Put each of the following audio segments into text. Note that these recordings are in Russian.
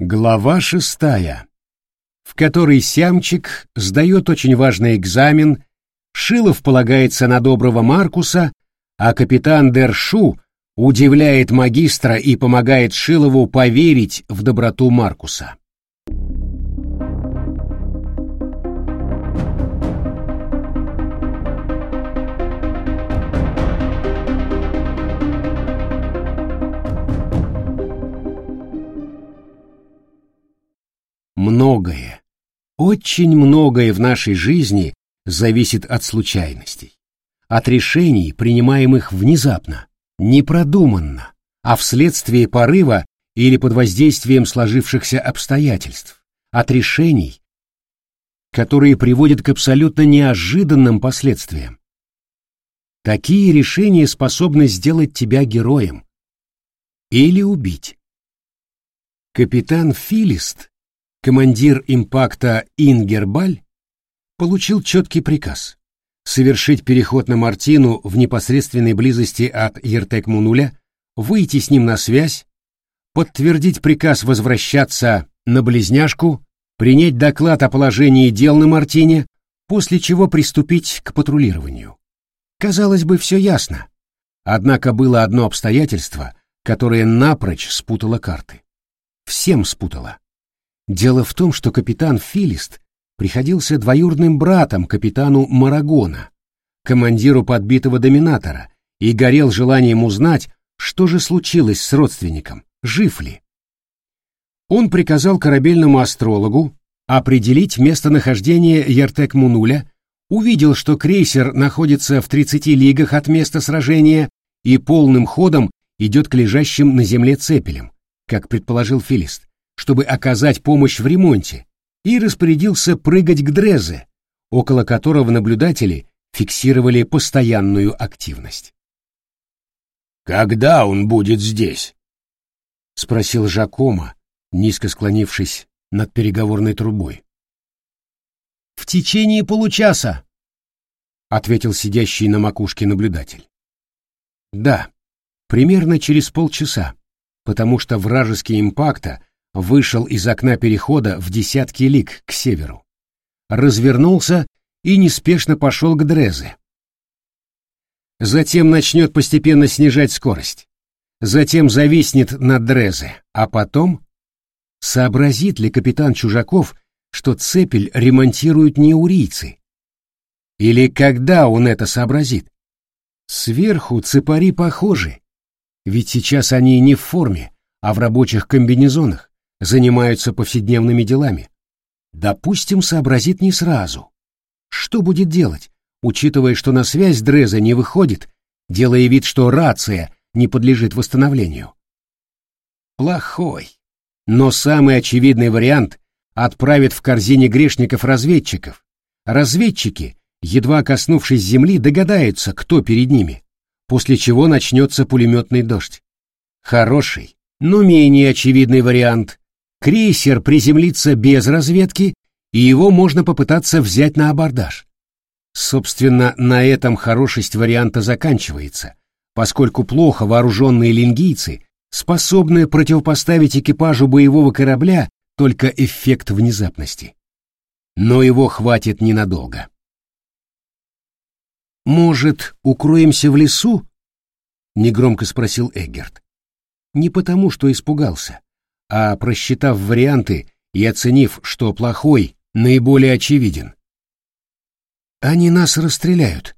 Глава 6, в которой Сямчик сдает очень важный экзамен, Шилов полагается на доброго Маркуса, а капитан Дершу удивляет магистра и помогает Шилову поверить в доброту Маркуса. Многое, очень многое в нашей жизни зависит от случайностей, от решений, принимаемых внезапно, непродуманно, а вследствие порыва или под воздействием сложившихся обстоятельств, от решений, которые приводят к абсолютно неожиданным последствиям. Такие решения способны сделать тебя героем или убить. Капитан Филист, командир импакта Ингербаль, получил четкий приказ совершить переход на Мартину в непосредственной близости от Ертек-Мунуля, выйти с ним на связь, подтвердить приказ возвращаться на Близняшку, принять доклад о положении дел на Мартине, после чего приступить к патрулированию. Казалось бы, все ясно. Однако было одно обстоятельство, которое напрочь спутало карты. Всем спутало. Дело в том, что капитан Филист приходился двоюродным братом капитану Марагона, командиру подбитого доминатора, и горел желанием узнать, что же случилось с родственником, жив ли. Он приказал корабельному астрологу определить местонахождение Ертек-Мунуля, увидел, что крейсер находится в 30 лигах от места сражения и полным ходом идет к лежащим на земле цепелям, как предположил Филист, чтобы оказать помощь в ремонте, и распорядился прыгать к Дрезе, около которого наблюдатели фиксировали постоянную активность. «Когда он будет здесь?» — спросил Жакомо, низко склонившись над переговорной трубой. «В течение получаса», — ответил сидящий на макушке наблюдатель. «Да, примерно через полчаса, потому что вражеский импакта вышел из окна перехода в десятки лиг к северу, развернулся и неспешно пошел к Дрезе. Затем начнет постепенно снижать скорость, затем зависнет над Дрезе, а потом сообразит ли капитан Чужаков, что цепель ремонтируют не урийцы? Или когда он это сообразит? Сверху цепари похожи, ведь сейчас они не в форме, а в рабочих комбинезонах, занимаются повседневными делами. Допустим, сообразит не сразу. Что будет делать, учитывая, что на связь Дреза не выходит, делая вид, что рация не подлежит восстановлению? Плохой. Но самый очевидный вариант — отправит в корзине грешников разведчиков. Разведчики, едва коснувшись земли, догадаются, кто перед ними, после чего начнется пулеметный дождь. Хороший, но менее очевидный вариант. Крейсер приземлится без разведки, и его можно попытаться взять на абордаж. Собственно, на этом хорошесть варианта заканчивается, поскольку плохо вооруженные лингийцы способны противопоставить экипажу боевого корабля только эффект внезапности. Но его хватит ненадолго. «Может, укроемся в лесу?» — негромко спросил Эггерт. Не потому, что испугался, а просчитав варианты и оценив, что плохой наиболее очевиден. «Они нас расстреляют».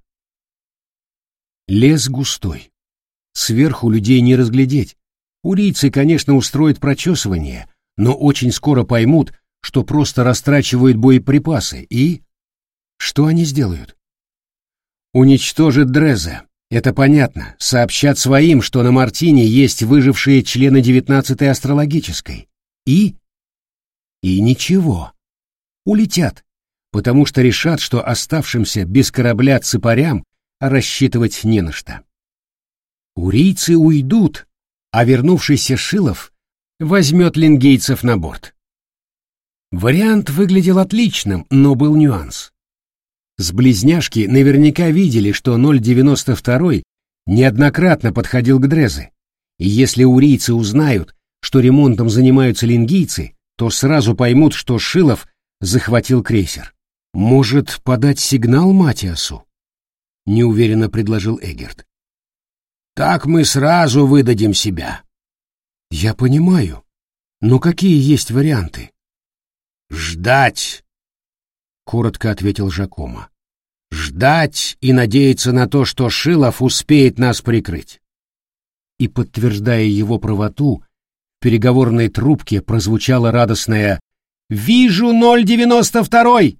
Лес густой. Сверху людей не разглядеть. Урийцы, конечно, устроят прочесывание, но очень скоро поймут, что просто растрачивают боеприпасы, и... Что они сделают? Уничтожат Дреза. Это понятно. Сообщат своим, что на Мартине есть выжившие члены 19-й астрологической. И ничего. Улетят, потому что решат, что оставшимся без корабля цепарям рассчитывать не на что. Урийцы уйдут, а вернувшийся Шилов возьмет лингейцев на борт. Вариант выглядел отличным, но был нюанс. С Близняшки наверняка видели, что 092 неоднократно подходил к Дрезе, и если урийцы узнают, что ремонтом занимаются лингийцы, то сразу поймут, что Шилов захватил крейсер. Может, подать сигнал Матиасу? Неуверенно предложил Эггерт. Так мы сразу выдадим себя. Я понимаю, но какие есть варианты? Ждать, коротко ответил Жакомо. Ждать и надеяться на то, что Шилов успеет нас прикрыть. И, подтверждая его правоту, в переговорной трубке прозвучало радостное «Вижу 092!»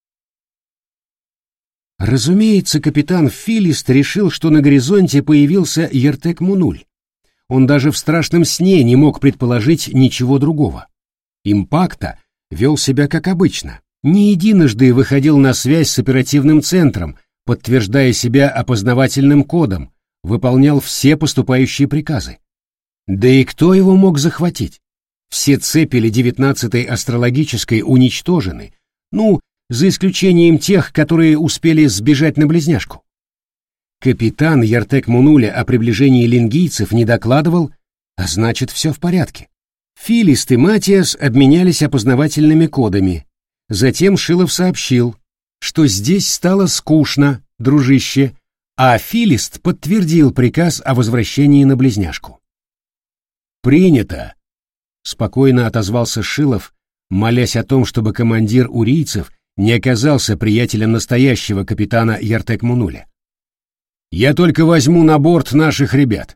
Разумеется, капитан Филист решил, что на горизонте появился Ертек-Мунуль. Он даже в страшном сне не мог предположить ничего другого. Импакта вел себя как обычно. Не единожды выходил на связь с оперативным центром, подтверждая себя опознавательным кодом, выполнял все поступающие приказы. Да и кто его мог захватить? Все цепели 19-й астрологической уничтожены, за исключением тех, которые успели сбежать на Близняшку. Капитан Ертек-Мунуля о приближении лингийцев не докладывал, а значит, все в порядке. Филист и Матиас обменялись опознавательными кодами. Затем Шилов сообщил, что здесь стало скучно, дружище, а Филист подтвердил приказ о возвращении на Близняшку. «Принято», — спокойно отозвался Шилов, молясь о том, чтобы командир урийцев не оказался приятелем настоящего капитана Ертек-Мунуля. «Я только возьму на борт наших ребят».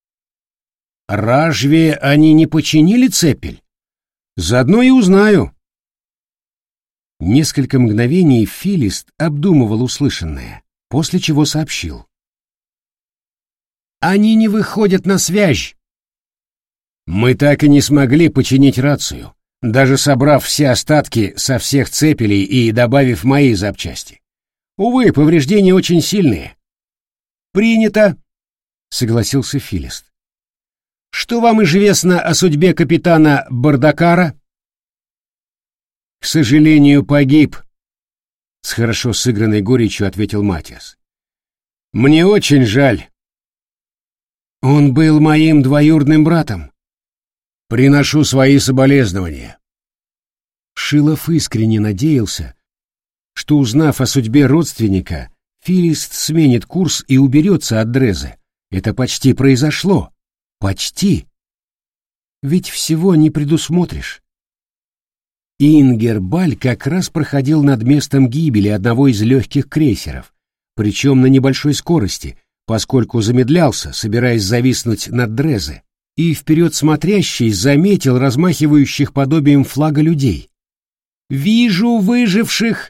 «Разве они не починили цепель? Заодно и узнаю». Несколько мгновений Филист обдумывал услышанное, после чего сообщил. «Они не выходят на связь». «Мы так и не смогли починить рацию, даже собрав все остатки со всех цепелей и добавив мои запчасти. Увы, повреждения очень сильные». «Принято», — согласился Филист. «Что вам известно о судьбе капитана Бардакара?» «К сожалению, погиб», — с хорошо сыгранной горечью ответил Матиас. «Мне очень жаль». «Он был моим двоюродным братом». «Приношу свои соболезнования». Шилов искренне надеялся, что, узнав о судьбе родственника, Филист сменит курс и уберется от Дрезе. Это почти произошло. Почти. Ведь всего не предусмотришь. Ингербаль как раз проходил над местом гибели одного из легких крейсеров, причем на небольшой скорости, поскольку замедлялся, собираясь зависнуть над Дрезе, и вперед смотрящий заметил размахивающих подобием флага людей. «Вижу выживших!»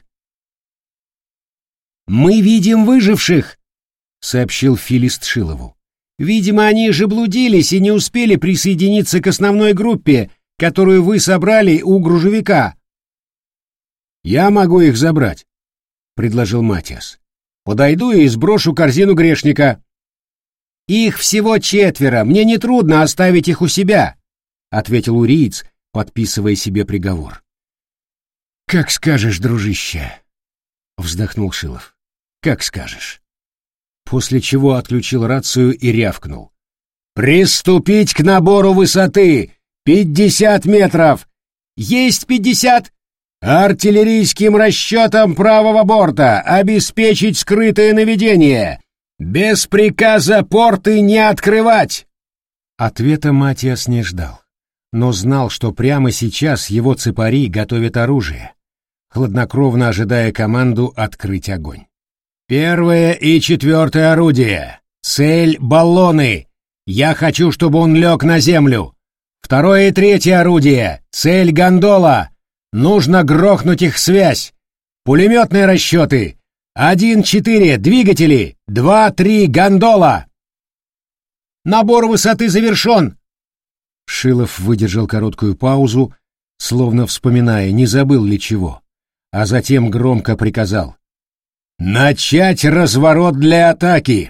«Мы видим выживших!» — сообщил Филист Шилову. «Видимо, они же блудились и не успели присоединиться к основной группе, которую вы собрали у грузовика». «Я могу их забрать», — предложил Матиас. «Подойду и сброшу корзину грешника». «Их всего 4, мне нетрудно оставить их у себя», — ответил уриец, подписывая себе приговор. «Как скажешь, дружище», — вздохнул Шилов. «Как скажешь». После чего отключил рацию и рявкнул. «Приступить к набору высоты! 50 метров! Есть 50! Артиллерийским расчетом правого борта обеспечить скрытое наведение! Без приказа порты не открывать!» Ответа Матиас не ждал, но знал, что прямо сейчас его цепари готовят оружие, хладнокровно ожидая команду открыть огонь. «1 и 4 орудие. Цель — баллоны. Я хочу, чтобы он лег на землю. 2 и 3 орудие. Цель — гондола. Нужно грохнуть их связь. Пулеметные расчеты. 1-4 двигатели. 2-3 гондола». «Набор высоты завершен!» Шилов выдержал короткую паузу, словно вспоминая, не забыл ли чего, а затем громко приказал: «Начать разворот для атаки!»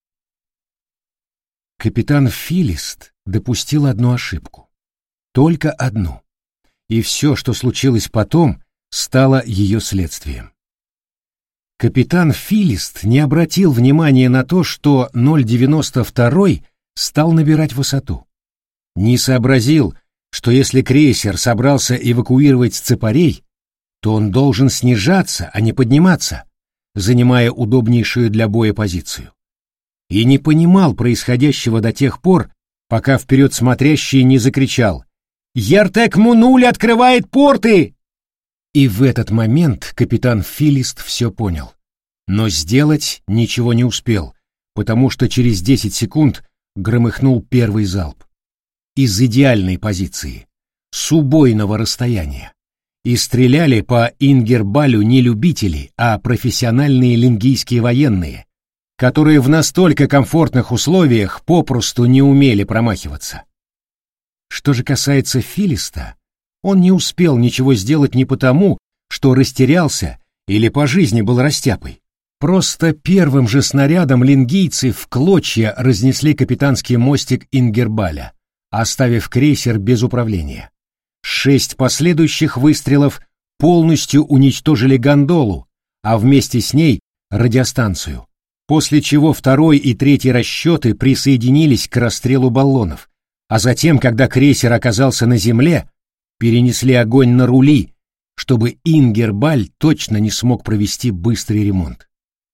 Капитан Филист допустил одну ошибку. Только одну. И все, что случилось потом, стало ее следствием. Капитан Филист не обратил внимания на то, что 092 стал набирать высоту. Не сообразил, что что если крейсер собрался эвакуировать цепарей, то он должен снижаться, а не подниматься, занимая удобнейшую для боя позицию. И не понимал происходящего до тех пор, пока вперед смотрящий не закричал: «Яртек-Мунуль открывает порты!» И в этот момент капитан Филист все понял, но сделать ничего не успел, потому что через 10 секунд громыхнул первый залп. Из идеальной позиции, с убойного расстояния. И стреляли по Ингербалю не любители, а профессиональные лингийские военные, которые в настолько комфортных условиях попросту не умели промахиваться. Что же касается Филиста, он не успел ничего сделать не потому, что растерялся или по жизни был растяпой. Просто первым же снарядом лингийцы в клочья разнесли капитанский мостик Ингербаля, оставив крейсер без управления. 6 последующих выстрелов полностью уничтожили гондолу, а вместе с ней радиостанцию, после чего 2-й и 3-й расчеты присоединились к расстрелу баллонов, а затем, когда крейсер оказался на земле, перенесли огонь на рули, чтобы Ингербаль точно не смог провести быстрый ремонт.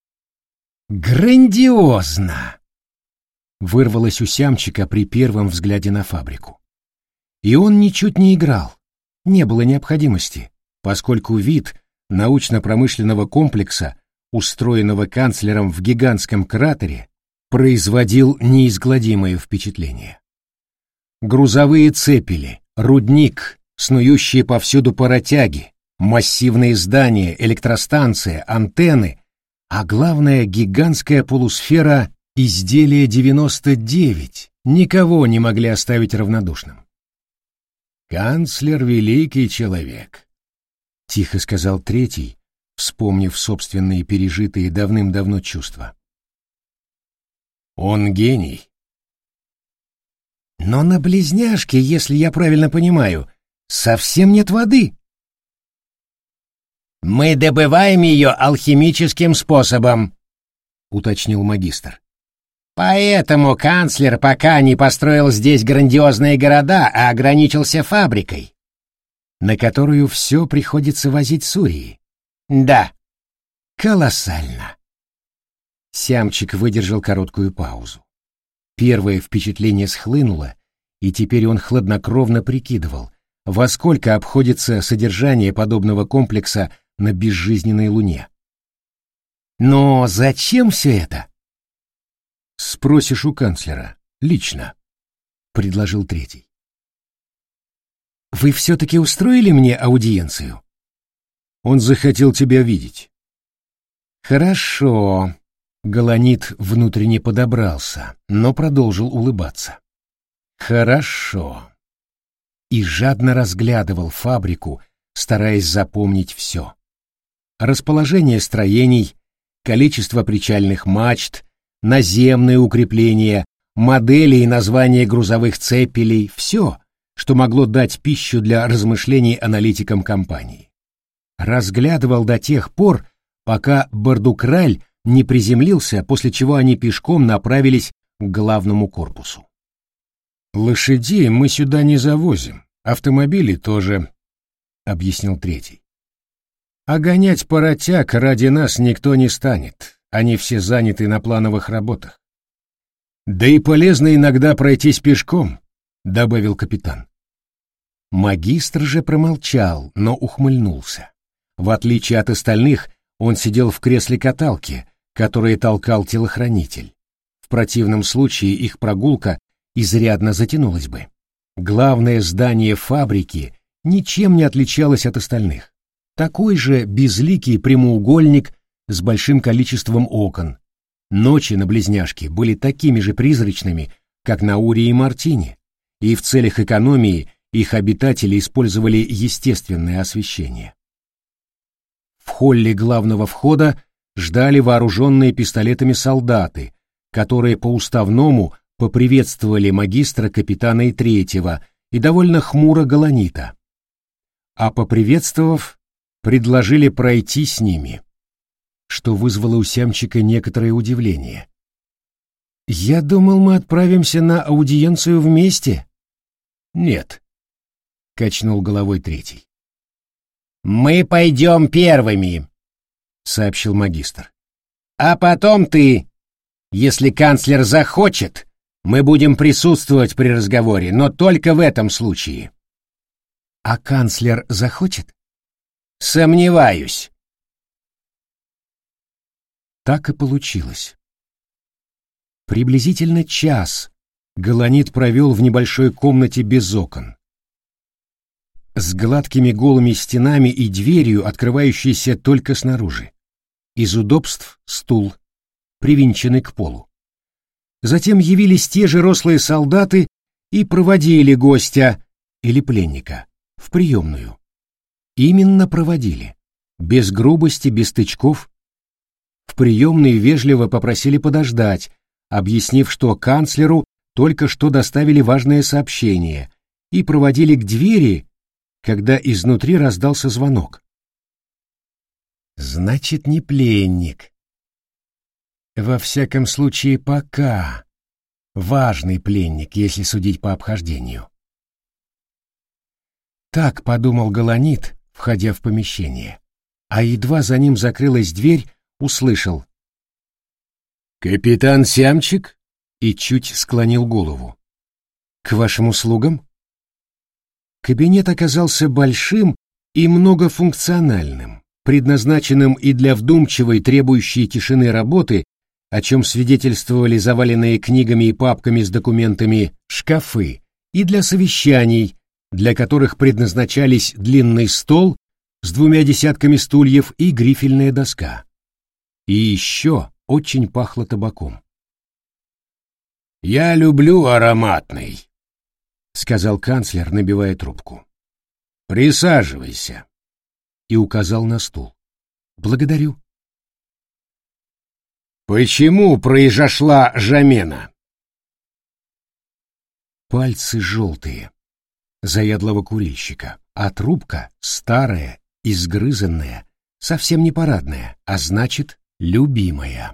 «Грандиозно!» — вырвалось у Сямчика при первом взгляде на фабрику. И он ничуть не играл, не было необходимости, поскольку вид научно-промышленного комплекса, устроенного канцлером в гигантском кратере, производил неизгладимое впечатление. Грузовые цепели, рудник, снующие повсюду паротяги, массивные здания, электростанция, антенны, а главное гигантская полусфера изделия 99 никого не могли оставить равнодушным. «Канцлер — великий человек», — тихо сказал 3-й, вспомнив собственные пережитые давным-давно чувства. «Он гений». «Но на Близняшке, если я правильно понимаю, совсем нет воды». «Мы добываем ее алхимическим способом», — уточнил магистр. «Поэтому канцлер пока не построил здесь грандиозные города, а ограничился фабрикой, на которую все приходится возить с Урии». «Да». «Колоссально». Сямчик выдержал короткую паузу. Первое впечатление схлынуло, и теперь он хладнокровно прикидывал, во сколько обходится содержание подобного комплекса на безжизненной Луне. «Но зачем все это?» «Спросишь у канцлера, лично», — предложил 3-й. «Вы все-таки устроили мне аудиенцию?» «Он захотел тебя видеть». «Хорошо». Галанит внутренне подобрался, но продолжил улыбаться. «Хорошо». И жадно разглядывал фабрику, стараясь запомнить все. Расположение строений, количество причальных мачт, наземные укрепления, модели и названия грузовых цепелей — все, что могло дать пищу для размышлений аналитикам компании. Разглядывал до тех пор, пока Бардукраль не приземлился, после чего они пешком направились к главному корпусу. «Лошадей мы сюда не завозим, автомобили тоже», — объяснил 3-й. «А гонять паротяг ради нас никто не станет, они все заняты на плановых работах. Да и полезно иногда пройтись пешком», — добавил капитан. Магистр же промолчал, но ухмыльнулся. В отличие от остальных, он сидел в кресле каталки, которое толкал телохранитель. В противном случае их прогулка изрядно затянулась бы. Главное здание фабрики ничем не отличалось от остальных. Такой же безликий прямоугольник с большим количеством окон. Ночи на Близняшке были такими же призрачными, как на Урии и Мартине, и в целях экономии их обитатели использовали естественное освещение. В холле главного входа ждали вооруженные пистолетами солдаты, которые по-уставному поприветствовали магистра, капитана и 3-го и довольно хмуро Галанита. А поприветствовав, предложили пройти с ними, что вызвало у Сямчика некоторое удивление. «Я думал, мы отправимся на аудиенцию вместе». «Нет, качнул головой третий. Мы пойдем первыми, сообщил магистр. А потом ты. Если канцлер захочет, мы будем присутствовать при разговоре, но только в этом случае. А канцлер захочет? Сомневаюсь. Так и получилось. Приблизительно час Галанит провел в небольшой комнате без окон, с гладкими голыми стенами и дверью, открывающейся только снаружи. Из удобств стул, привинченный к полу. Затем явились те же рослые солдаты и проводили гостя или пленника в приемную. Именно проводили, без грубости, без тычков. В приемной вежливо попросили подождать, объяснив, что канцлеру только что доставили важное сообщение, и проводили к двери, когда изнутри раздался звонок. Значит, не пленник. Во всяком случае, пока. Важный пленник, если судить по обхождению. Так подумал Галанит, входя в помещение, а едва за ним закрылась дверь, услышал: «Капитан Сямчик?» и чуть склонил голову. «К вашим услугам?» Кабинет оказался большим и многофункциональным, предназначенным и для вдумчивой, требующей тишины работы, о чем свидетельствовали заваленные книгами и папками с документами шкафы, и для совещаний, для которых предназначались длинный стол с 2 десятками стульев и грифельная доска. И еще очень пахло табаком. «Я люблю ароматный», — сказал канцлер, набивая трубку. «Присаживайся», — и указал на стул. «Благодарю». «Почему произошла замена?» Пальцы желтые, заядлого курильщика, а трубка старая, изгрызанная, совсем не парадная, а значит, любимая.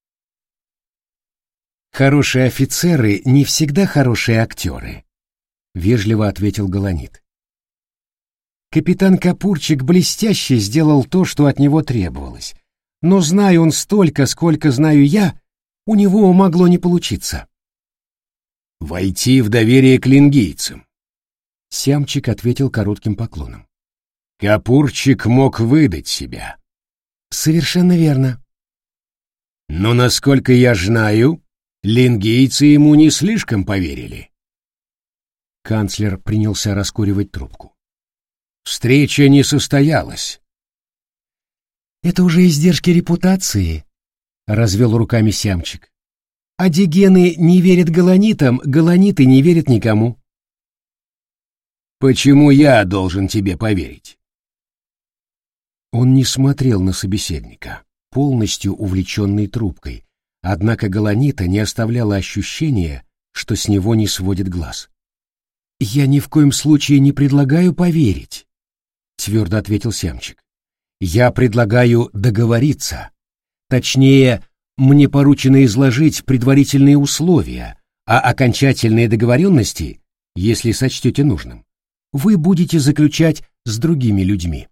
«Хорошие офицеры не всегда хорошие актеры», — вежливо ответил Галанит. Капитан Капурчик блестяще сделал то, что от него требовалось, но, зная он столько, сколько знаю я, у него могло не получиться. «Войти в доверие к лингийцам», — Сямчик ответил коротким поклоном. «Капурчик мог выдать себя». «Совершенно верно». «Но, насколько я знаю, лингийцы ему не слишком поверили». Канцлер принялся раскуривать трубку. «Встреча не состоялась». «Это уже издержки репутации», — развел руками Сямчик. «А дигены не верят галанитам, галаниты не верят никому». «Почему я должен тебе поверить?» Он не смотрел на собеседника, полностью увлеченный трубкой, однако галанита не оставляло ощущения, что с него не сводит глаз. «Я ни в коем случае не предлагаю поверить», — твердо ответил Сямчик. «Я предлагаю договориться. Точнее, мне поручено изложить предварительные условия, а окончательные договоренности, если сочтете нужным, вы будете заключать с другими людьми».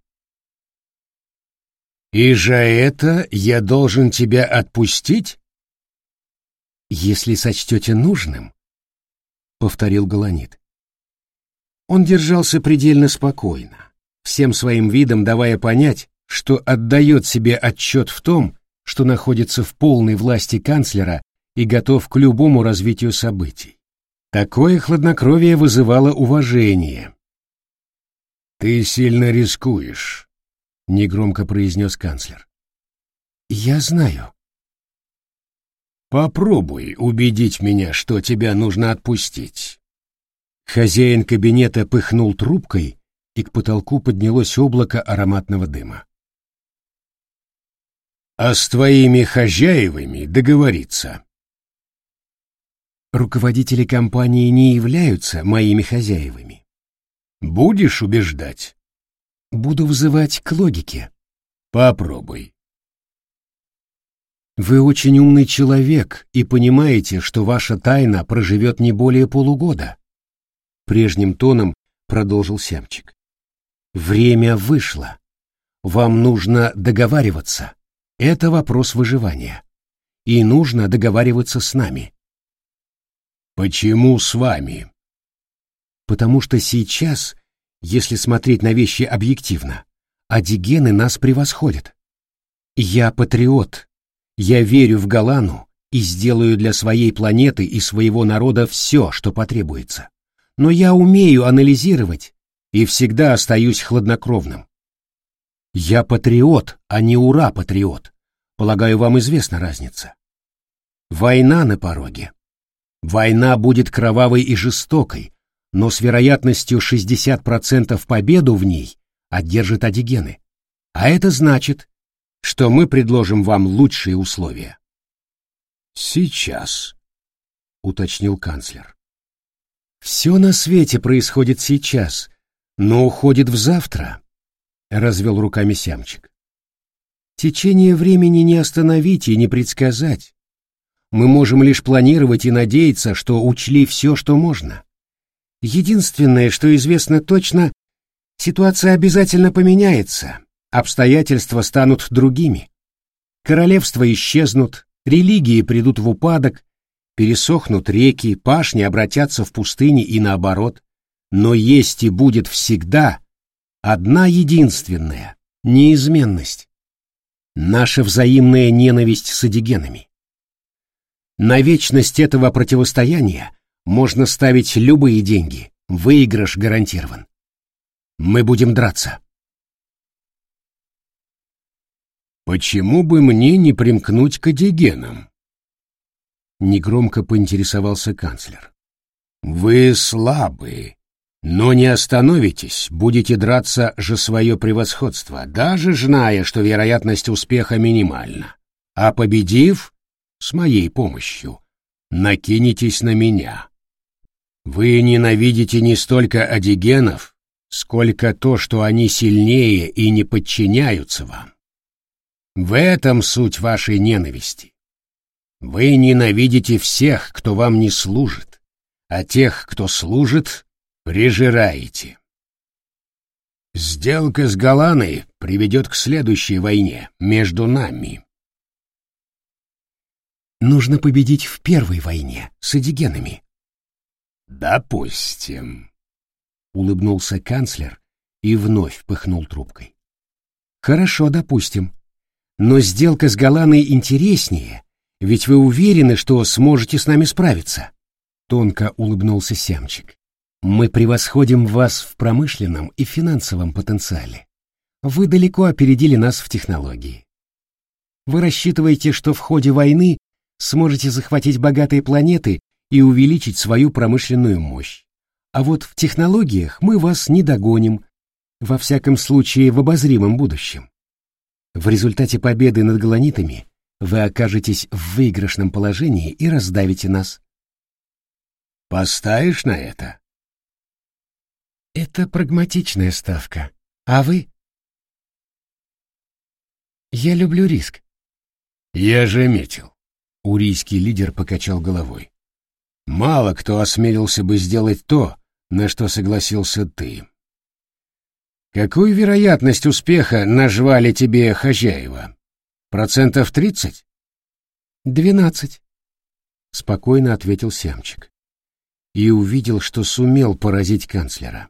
«И за это я должен тебя отпустить?» «Если сочтете нужным», — повторил Галанит. Он держался предельно спокойно, всем своим видом давая понять, что отдает себе отчет в том, что находится в полной власти канцлера и готов к любому развитию событий. Такое хладнокровие вызывало уважение. «Ты сильно рискуешь», — негромко произнес канцлер. «Я знаю». «Попробуй убедить меня, что тебя нужно отпустить». Хозяин кабинета пыхнул трубкой, и к потолку поднялось облако ароматного дыма. «А с твоими хозяевами договориться». «Руководители компании не являются моими хозяевами». «Будешь убеждать?» «Буду вызывать к логике». «Попробуй». «Вы очень умный человек и понимаете, что ваша тайна проживет не более полугода», — прежним тоном, продолжил Сямчик. Время вышло. Вам нужно договариваться. Это вопрос выживания. И нужно договариваться с нами. Почему с вами? Потому что сейчас, если смотреть на вещи объективно, адигены нас превосходят. Я патриот. Я верю в Галану и сделаю для своей планеты и своего народа все, что потребуется. Но я умею анализировать и всегда остаюсь хладнокровным. Я патриот, а не ура-патриот. Полагаю, вам известна разница. Война на пороге. Война будет кровавой и жестокой, но с вероятностью 60% победу в ней одержат адигены. А это значит, что мы предложим вам лучшие условия. Сейчас, уточнил канцлер. Все на свете происходит сейчас, но уходит в завтра, развел руками Сямчик. Течение времени не остановить и не предсказать. Мы можем лишь планировать и надеяться, что учли все, что можно. Единственное, что известно точно, ситуация обязательно поменяется, обстоятельства станут другими. Королевства исчезнут, религии придут в упадок, пересохнут реки, пашни обратятся в пустыни и наоборот. Но есть и будет всегда одна единственная неизменность — наша взаимная ненависть с адигенами. На вечность этого противостояния можно ставить любые деньги, выигрыш гарантирован. Мы будем драться. Почему бы мне не примкнуть к адигенам? Негромко поинтересовался канцлер. Вы слабы, но не остановитесь, будете драться за свое превосходство, даже зная, что вероятность успеха минимальна. А победив, с моей помощью, накинетесь на меня. Вы ненавидите не столько адигенов, сколько то, что они сильнее и не подчиняются вам. В этом суть вашей ненависти. Вы ненавидите всех, кто вам не служит, а тех, кто служит, презираете. Сделка с Галаной приведет к следующей войне между нами. Нужно победить в первой войне с адигенами. Допустим, улыбнулся канцлер и вновь пыхнул трубкой. Хорошо, допустим. Но сделка с Галаной интереснее, ведь вы уверены, что сможете с нами справиться. Тонко улыбнулся Сямчик. Мы превосходим вас в промышленном и финансовом потенциале. Вы далеко опередили нас в технологии. Вы рассчитываете, что в ходе войны сможете захватить богатые планеты и увеличить свою промышленную мощь. А вот в технологиях мы вас не догоним, во всяком случае в обозримом будущем. В результате победы над галанитами вы окажетесь в выигрышном положении и раздавите нас. Поставишь на это? Это прагматичная ставка. А вы? Я люблю риск. Я же метил. Урийский лидер покачал головой. Мало кто осмелился бы сделать то, на что согласился ты. Какую вероятность успеха назвали тебе хозяева? 30%? 12%, спокойно ответил Сямчик. И увидел, что сумел поразить канцлера.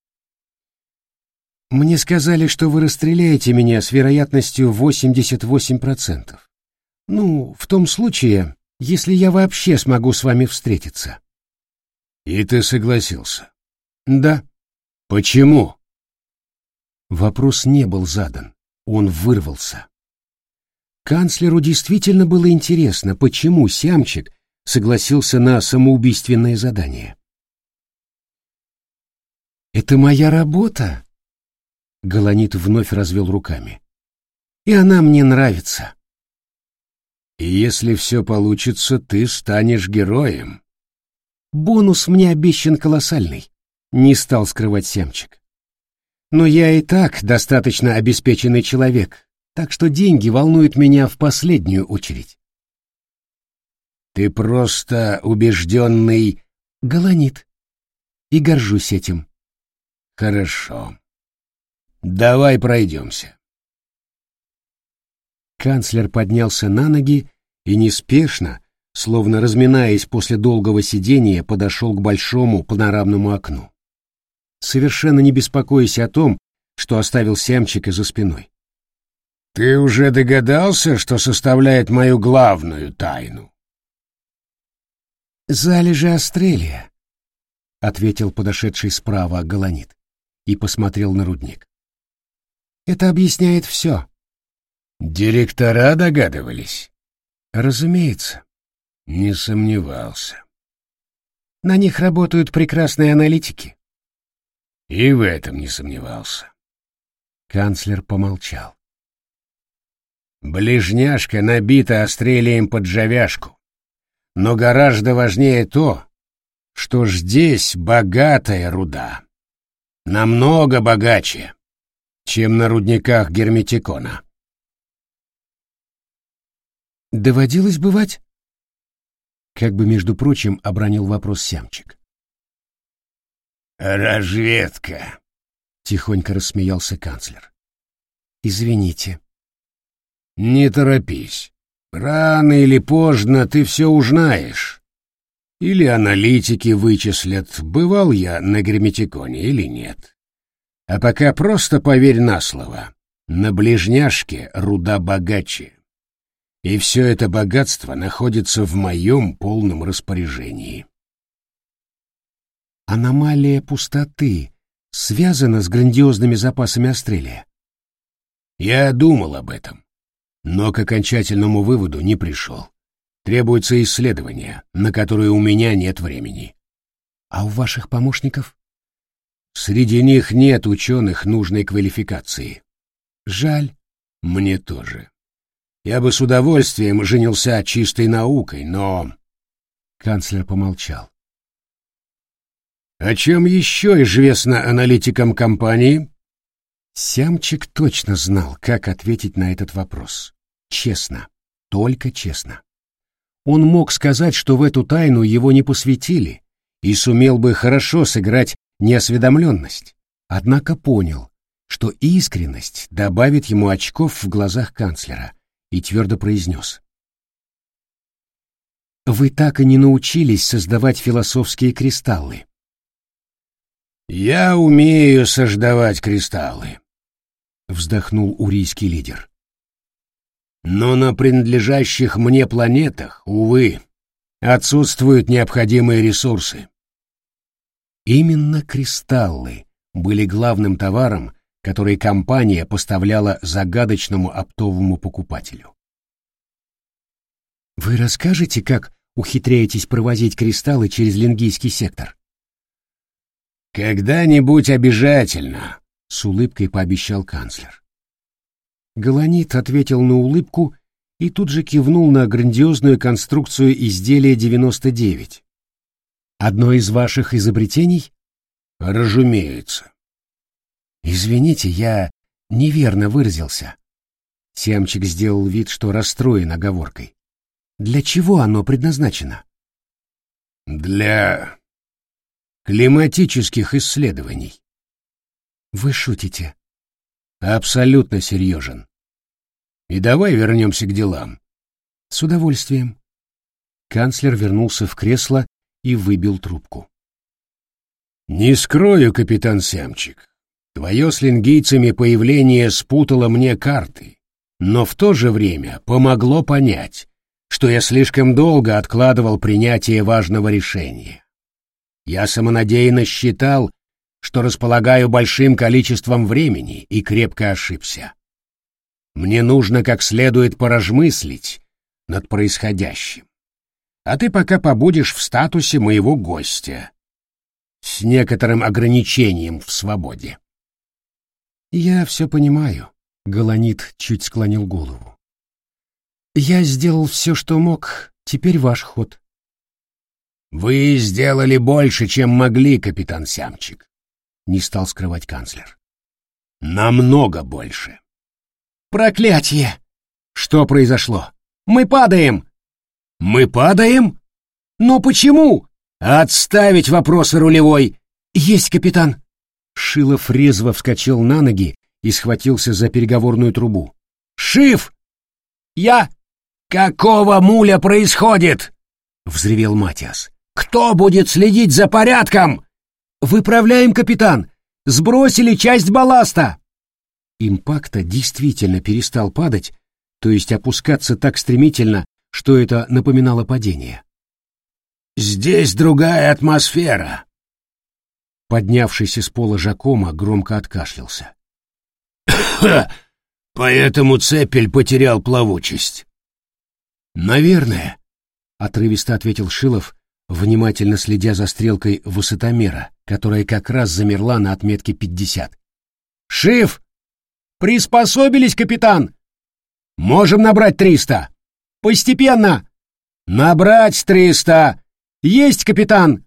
Мне сказали, что вы расстреляете меня с вероятностью 88%. Ну, в том случае, если я вообще смогу с вами встретиться. И ты согласился? Да. Почему? Вопрос не был задан, он вырвался. Канцлеру действительно было интересно, почему Сямчик согласился на самоубийственное задание. «Это моя работа», — Галанит вновь развел руками. «И она мне нравится». «И если все получится, ты станешь героем». «Бонус мне обещан колоссальный», — не стал скрывать Сямчик. Но я и так достаточно обеспеченный человек, так что деньги волнуют меня в последнюю очередь. Ты просто убежденный галанит. И горжусь этим. Хорошо. Давай пройдемся. Канцлер поднялся на ноги и неспешно, словно разминаясь после долгого сидения, подошел к большому панорамному окну, совершенно не беспокоясь о том, что оставил Сямчика за спиной. «Ты уже догадался, что составляет мою главную тайну?» «Залежи Астрелия», — ответил подошедший справа Голонит и посмотрел на рудник. «Это объясняет все». «Директора догадывались?» «Разумеется». «Не сомневался». «На них работают прекрасные аналитики». «И в этом не сомневался». Канцлер помолчал. «Ближняшка набита Астрелием под завязку. Но гораздо важнее то, что ж здесь богатая руда. Намного богаче, чем на рудниках Герметикона». «Доводилось бывать?» Как бы, между прочим, обронил вопрос Сямчик. «Разведка», — тихонько рассмеялся канцлер. «Извините». «Не торопись. Рано или поздно ты все узнаешь. Или аналитики вычислят, бывал я на Герметиконе или нет. А пока просто поверь на слово. На ближняшке руда богаче. И все это богатство находится в моем полном распоряжении». «Аномалия пустоты связана с грандиозными запасами Астрелия?» «Я думал об этом, но к окончательному выводу не пришел. Требуется исследование, на которое у меня нет времени». «А у ваших помощников?» «Среди них нет ученых нужной квалификации». «Жаль». «Мне тоже. Я бы с удовольствием женился чистой наукой, но...» Канцлер помолчал. «О чем еще известно аналитикам компании?» Сямчик точно знал, как ответить на этот вопрос. Честно, только честно. Он мог сказать, что в эту тайну его не посвятили, и сумел бы хорошо сыграть неосведомленность, однако понял, что искренность добавит ему очков в глазах канцлера, и твердо произнес. «Вы так и не научились создавать философские кристаллы». «Я умею создавать кристаллы», — вздохнул урийский лидер. «Но на принадлежащих мне планетах, увы, отсутствуют необходимые ресурсы». Именно кристаллы были главным товаром, который компания поставляла загадочному оптовому покупателю. «Вы расскажете, как ухитряетесь провозить кристаллы через Лингийский сектор?» «Когда-нибудь обязательно», — с улыбкой пообещал канцлер. Голонит ответил на улыбку и тут же кивнул на грандиозную конструкцию изделия 99. «Одно из ваших изобретений?» «Разумеется». «Извините, я неверно выразился». Сямчик сделал вид, что расстроен оговоркой. «Для чего оно предназначено?» «Для климатических исследований». «Вы шутите?» «Абсолютно серьезен. И давай вернемся к делам». «С удовольствием». Канцлер вернулся в кресло и выбил трубку. «Не скрою, капитан Сямчик, твое с лингийцами появление спутало мне карты, но в то же время помогло понять, что я слишком долго откладывал принятие важного решения. Я самонадеянно считал, что располагаю большим количеством времени, и крепко ошибся. Мне нужно как следует поразмыслить над происходящим. А ты пока побудешь в статусе моего гостя, с некоторым ограничением в свободе». «Я все понимаю», — Голонит чуть склонил голову. «Я сделал все, что мог, теперь ваш ход». «Вы сделали больше, чем могли, капитан Сямчик», — не стал скрывать канцлер. «Намного больше». «Проклятье!» «Что произошло?» «Мы падаем!» «Мы падаем?» «Но почему?» «Отставить вопросы, рулевой!» «Есть, капитан!» Шилов резво вскочил на ноги и схватился за переговорную трубу. «Шиф! Я...» «Какого муля происходит?» — взревел Матиас. «Кто будет следить за порядком?» «Выправляем, капитан! Сбросили часть балласта!» Импакта действительно перестал падать, то есть опускаться так стремительно, что это напоминало падение. «Здесь другая атмосфера!» Поднявшийся с пола Жакомо громко откашлялся. «Поэтому цепель потерял плавучесть». «Наверное», — отрывисто ответил Шилов, внимательно следя за стрелкой высотомера, которая как раз замерла на отметке 50. «Шиф! Приспособились, капитан! Можем набрать 300! Постепенно! Набрать 300! Есть, капитан!»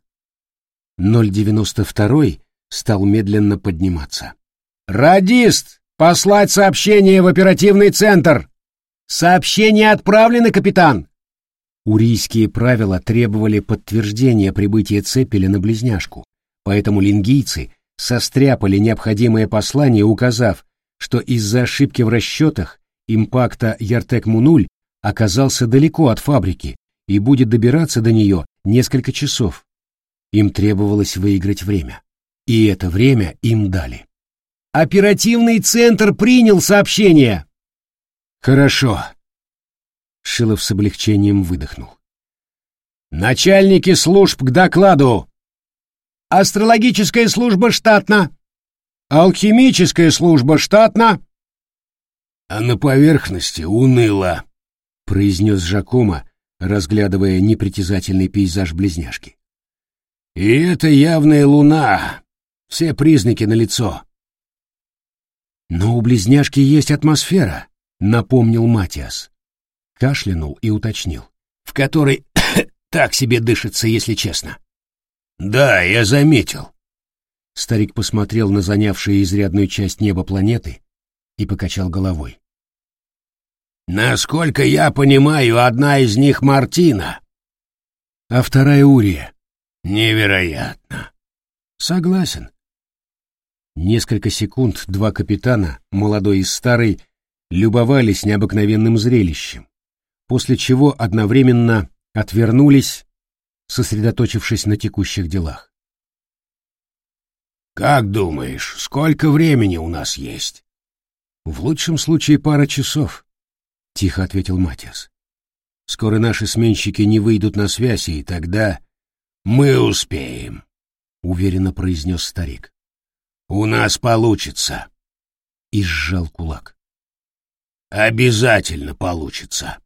092 стал медленно подниматься. «Радист! Послать сообщение в оперативный центр! Сообщение отправлено, капитан!» Урийские правила требовали подтверждения прибытия цепеля на близняшку, поэтому лингийцы состряпали необходимое послание, указав, что из-за ошибки в расчетах импакта Яртек-Мунуль оказался далеко от фабрики и будет добираться до нее несколько часов. Им требовалось выиграть время. И это время им дали. «Оперативный центр принял сообщение!» «Хорошо!» Шилов с облегчением выдохнул. «Начальники служб к докладу!» «Астрологическая служба штатна!» «Алхимическая служба штатна!» «А на поверхности уныло», — произнес Жакомо, разглядывая непритязательный пейзаж близняшки. «И это явная луна. Все признаки налицо». «Но у близняшки есть атмосфера», — напомнил Матиас. Кашлянул и уточнил. «В которой так себе дышится, если честно». «Да, я заметил». Старик посмотрел на занявшие изрядную часть неба планеты и покачал головой. «Насколько я понимаю, одна из них Мартина, а вторая Урия». «Невероятно». «Согласен». Несколько секунд два капитана, молодой и старый, любовались необыкновенным зрелищем, после чего одновременно отвернулись, сосредоточившись на текущих делах. «Как думаешь, сколько времени у нас есть?» «В лучшем случае пара часов», — тихо ответил Матиас. «Скоро наши сменщики не выйдут на связь, и тогда...» «Мы успеем», — уверенно произнес старик. «У нас получится». И сжал кулак. «Обязательно получится».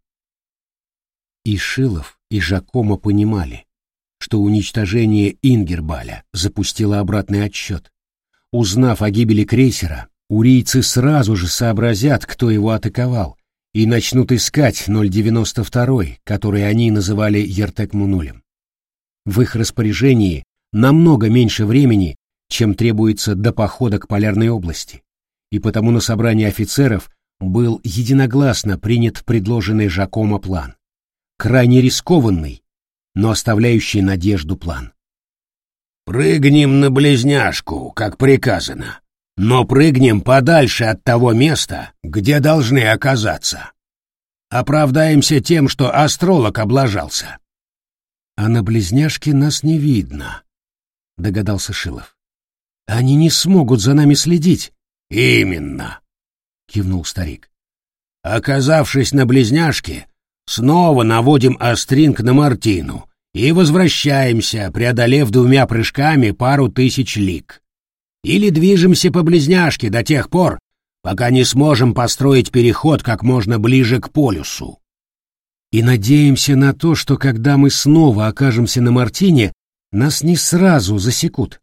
И Шилов, и Жакомо понимали, что уничтожение Ингербаля запустило обратный отсчет. Узнав о гибели крейсера, урийцы сразу же сообразят, кто его атаковал, и начнут искать 092, который они называли Яртек-Мунулем. В их распоряжении намного меньше времени, чем требуется до похода к полярной области, и потому на собрании офицеров был единогласно принят предложенный Жакомо план. Крайне рискованный, но оставляющий надежду план. «Прыгнем на близняшку, как приказано, но прыгнем подальше от того места, где должны оказаться. Оправдаемся тем, что астролог облажался». «А на близняшке нас не видно», — догадался Шилов. «Они не смогут за нами следить». «Именно», — кивнул старик. «Оказавшись на близняшке, снова наводим остринг на Мартину и возвращаемся, преодолев 2 прыжками пару тысяч лиг. Или движемся по близняшке до тех пор, пока не сможем построить переход как можно ближе к полюсу. И надеемся на то, что когда мы снова окажемся на Мартине, нас не сразу засекут».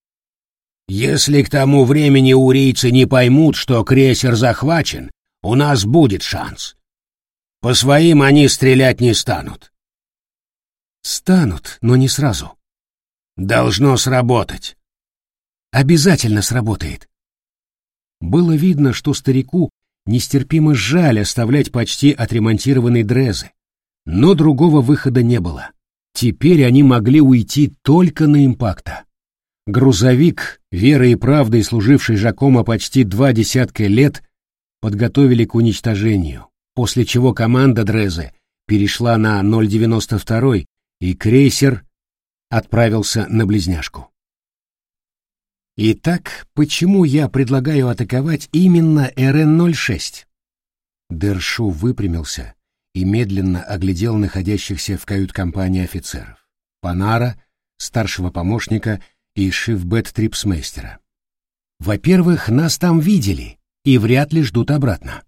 «Если к тому времени урийцы не поймут, что крейсер захвачен, у нас будет шанс. По своим они стрелять не станут». «Станут, но не сразу». «Должно сработать». «Обязательно сработает». Было видно, что старику нестерпимо жаль оставлять почти отремонтированные дрезы, но другого выхода не было. Теперь они могли уйти только на импакта. Грузовик, верой и правдой служивший Жакомо почти 20 лет, подготовили к уничтожению, после чего команда Дрезе перешла на 092 и крейсер отправился на Близняшку. Итак, почему я предлагаю атаковать именно РН-06? Дершу выпрямился и медленно оглядел находящихся в кают-компании офицеров, Панара, старшего помощника и шифбет-трипсмейстера. Во-первых, нас там видели и вряд ли ждут обратно.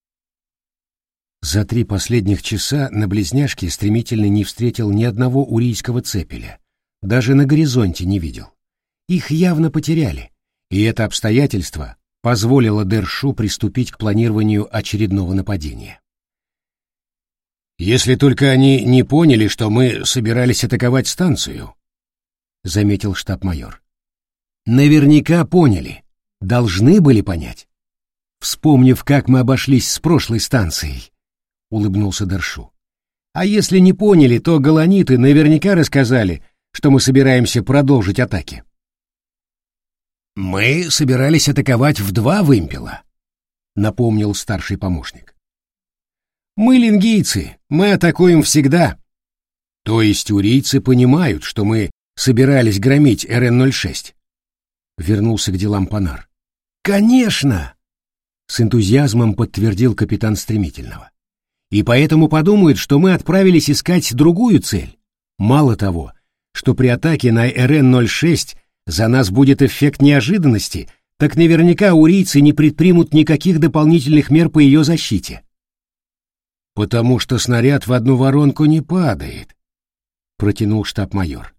За 3 последних часа на Близняшке стремительно не встретил ни одного урийского цепеля, даже на горизонте не видел. Их явно потеряли, и это обстоятельство позволило Дершу приступить к планированию очередного нападения. «Если только они не поняли, что мы собирались атаковать станцию», — заметил штаб-майор. «Наверняка поняли, должны были понять. Вспомнив, как мы обошлись с прошлой станцией», — улыбнулся Дершу. «А если не поняли, то галаниты наверняка рассказали, что мы собираемся продолжить атаки». «Мы собирались атаковать в 2 вымпела», — напомнил старший помощник. «Мы лингийцы, мы атакуем всегда». «То есть урийцы понимают, что мы собирались громить РН-06?» Вернулся к делам Панар. «Конечно!» — с энтузиазмом подтвердил капитан Стремительного. «И поэтому подумают, что мы отправились искать другую цель. Мало того, что при атаке на РН-06 за нас будет эффект неожиданности, так наверняка урийцы не предпримут никаких дополнительных мер по ее защите». «Потому что снаряд в одну воронку не падает», — протянул штаб-майор.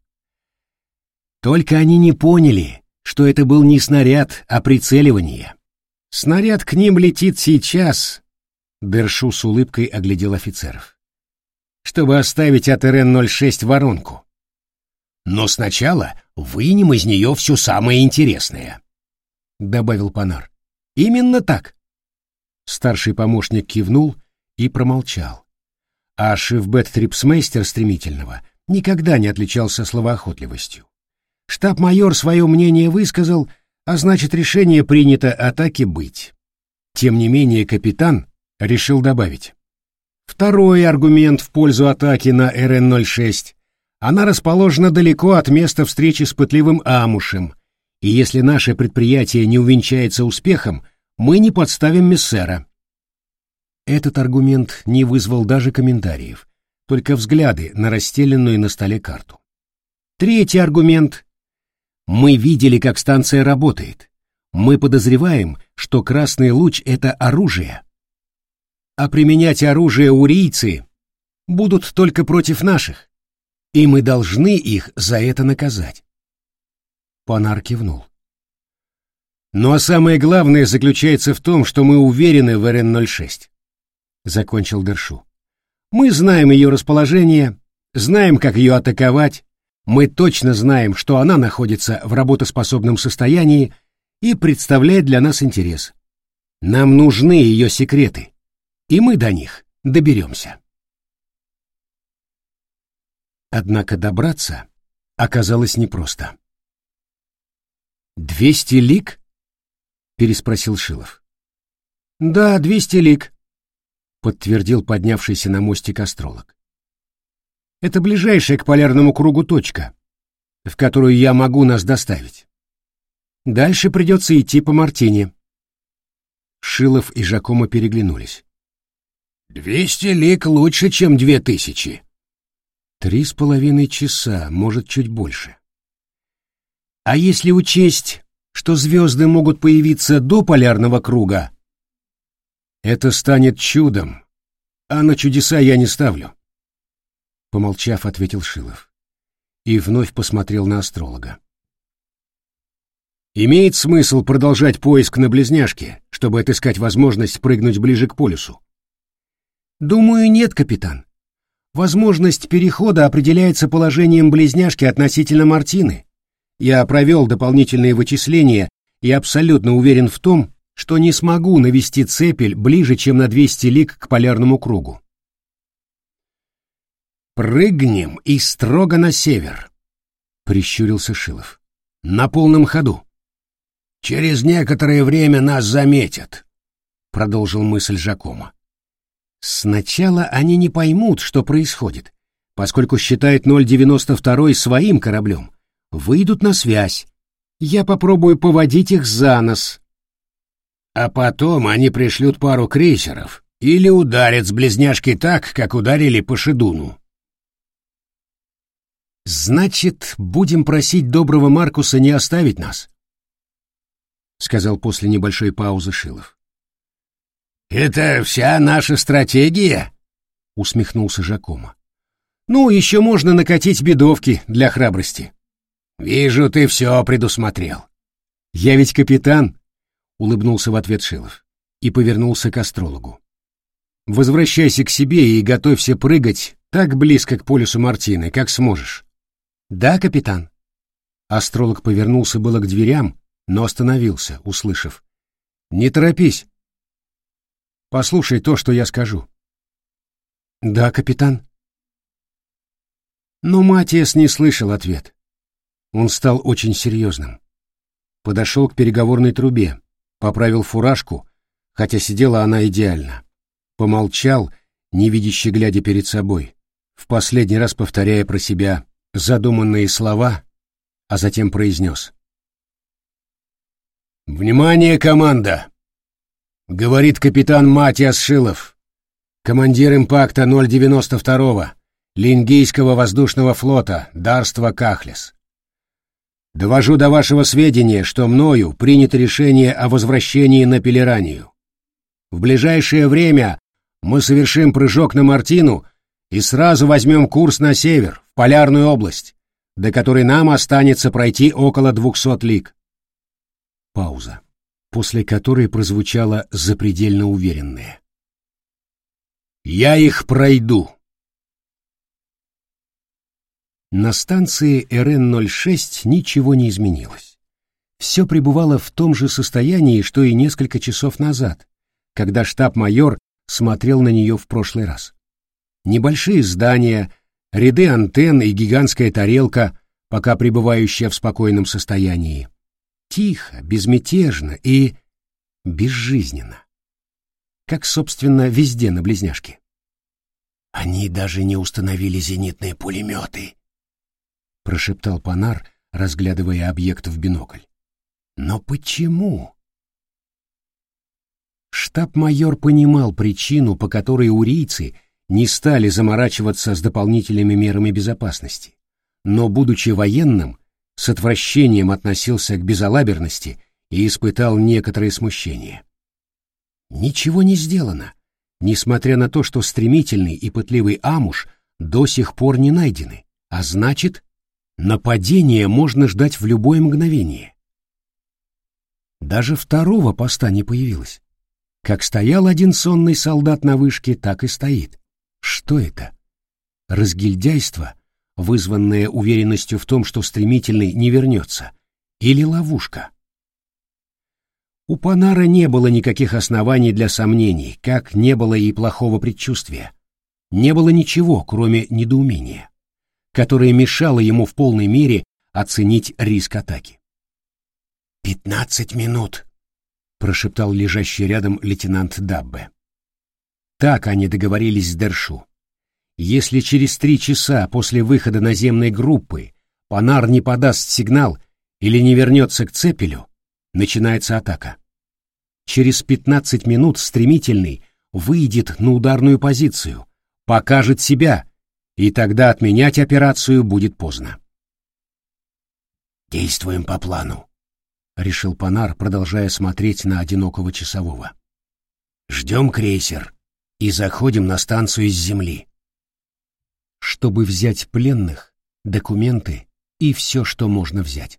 «Только они не поняли, что это был не снаряд, а прицеливание. Снаряд к ним летит сейчас», — Дершу с улыбкой оглядел офицеров, «чтобы оставить от РН-06 воронку. Но сначала вынем из нее все самое интересное», — добавил Панар. «Именно так». Старший помощник кивнул и промолчал. А шифбет-трипсмейстер Стремительного никогда не отличался словоохотливостью. Штаб-майор свое мнение высказал, а значит, решение принято атаке быть. Тем не менее, капитан решил добавить. Второй аргумент в пользу атаки на РН-06. Она расположена далеко от места встречи с пытливым амушем, и если наше предприятие не увенчается успехом, мы не подставим Мессера. Этот аргумент не вызвал даже комментариев, только взгляды на расстеленную на столе карту. Третий аргумент. Мы видели, как станция работает. Мы подозреваем, что красный луч — это оружие. А применять оружие урийцы будут только против наших, и мы должны их за это наказать. Панар кивнул. Ну а самое главное заключается в том, что мы уверены в РН-06, закончил Дершу. Мы знаем ее расположение, знаем, как ее атаковать, мы точно знаем, что она находится в работоспособном состоянии и представляет для нас интерес. Нам нужны ее секреты, и мы до них доберемся. Однако добраться оказалось непросто. 200 лиг? Переспросил Шилов. Да, 200 лиг, подтвердил поднявшийся на мостик астролог. Это ближайшая к полярному кругу точка, в которую я могу нас доставить. Дальше придется идти по Мартине. Шилов и Жакомо переглянулись. 200 лиг лучше, чем 2000. 3,5 часа, может, чуть больше. А если учесть, что звезды могут появиться до полярного круга, это станет чудом, а на чудеса я не ставлю. Помолчав, ответил Шилов и вновь посмотрел на астролога. Имеет смысл продолжать поиск на Близняшке, чтобы отыскать возможность прыгнуть ближе к полюсу? Думаю, нет, капитан. Возможность перехода определяется положением Близняшки относительно Мартины. Я провел дополнительные вычисления и абсолютно уверен в том, что не смогу навести цепель ближе, чем на 200 лиг к полярному кругу. «Прыгнем и строго на север», — прищурился Шилов. на полном ходу. Через некоторое время нас заметят, продолжил мысль Жакомо. Сначала они не поймут, что происходит, поскольку считают 092 своим кораблем. Выйдут на связь. Я попробую поводить их за нос. А потом они пришлют пару крейсеров или ударят с близняшки так, как ударили по Шедуну. Значит, будем просить доброго Маркуса не оставить нас, сказал после небольшой паузы Шилов. Это вся наша стратегия? Усмехнулся Жакомо. Ну, еще можно накатить бедовки для храбрости. Вижу, ты все предусмотрел. Я ведь капитан, улыбнулся в ответ Шилов и повернулся к астрологу. Возвращайся к себе и готовься прыгать так близко к полюсу Мартины, как сможешь. Да, капитан. Астролог повернулся было к дверям, но остановился, услышав: не торопись. Послушай то, что я скажу. Да, капитан. Но Матиас не слышал ответ. Он стал очень серьезным. Подошел к переговорной трубе, поправил фуражку, хотя сидела она идеально. Помолчал, невидяще глядя перед собой, в последний раз повторяя про себя задуманные слова, а затем произнес: «Внимание, команда! Говорит капитан Матиас Шилов, командир импакта 092-го Лингийского воздушного флота Дарства Кахлес. Довожу до вашего сведения, что мною принято решение о возвращении на Пелеранию. В ближайшее время мы совершим прыжок на Мартину и сразу возьмем курс на север, в Полярную область, до которой нам останется пройти около 200 лиг». Пауза, после которой прозвучало запредельно уверенное: «Я их пройду». На станции РН-06 ничего не изменилось. Все пребывало в том же состоянии, что и несколько часов назад, когда штаб-майор смотрел на нее в прошлый раз. Небольшие здания, ряды антенн и гигантская тарелка, пока пребывающая в спокойном состоянии. Тихо, безмятежно и безжизненно. Как, собственно, везде на Близняшке. «Они даже не установили зенитные пулеметы», — прошептал Панар, разглядывая объект в бинокль. «Но почему?» Штаб-майор понимал причину, по которой урийцы не стали заморачиваться с дополнительными мерами безопасности, но, будучи военным, с отвращением относился к безалаберности и испытал некоторое смущение. Ничего не сделано, несмотря на то, что стремительный и пытливый Амуш до сих пор не найдены, а значит, нападение можно ждать в любое мгновение. Даже второго поста не появилось. Как стоял один сонный солдат на вышке, так и стоит. Что это? Разгильдяйство, вызванное уверенностью в том, что стремительный не вернется, или ловушка? У Панара не было никаких оснований для сомнений, как не было и плохого предчувствия. Не было ничего, кроме недоумения, которое мешало ему в полной мере оценить риск атаки. 15 минут», — прошептал лежащий рядом лейтенант Даббе. Так они договорились с Дершу. Если через 3 часа после выхода наземной группы Панар не подаст сигнал или не вернется к Цепелю, начинается атака. Через 15 минут стремительный выйдет на ударную позицию, покажет себя, и тогда отменять операцию будет поздно. «Действуем по плану», — решил Панар, продолжая смотреть на одинокого часового. «Ждем крейсер и заходим на станцию с земли, чтобы взять пленных, документы и все, что можно взять».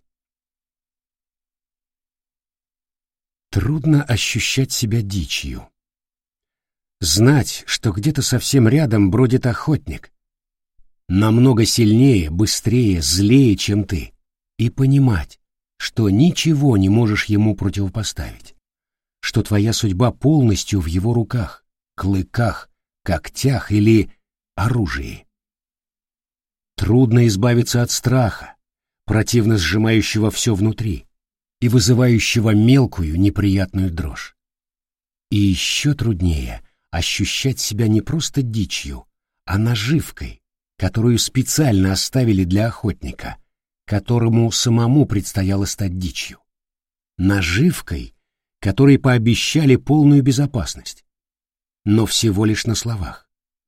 Трудно ощущать себя дичью. Знать, что где-то совсем рядом бродит охотник, намного сильнее, быстрее, злее, чем ты, и понимать, что ничего не можешь ему противопоставить, что твоя судьба полностью в его руках, клыках, когтях или оружии. Трудно избавиться от страха, противно сжимающего все внутри и вызывающего мелкую неприятную дрожь. И еще труднее ощущать себя не просто дичью, а наживкой, которую специально оставили для охотника, которому самому предстояло стать дичью. Наживкой, которой пообещали полную безопасность, но всего лишь на словах.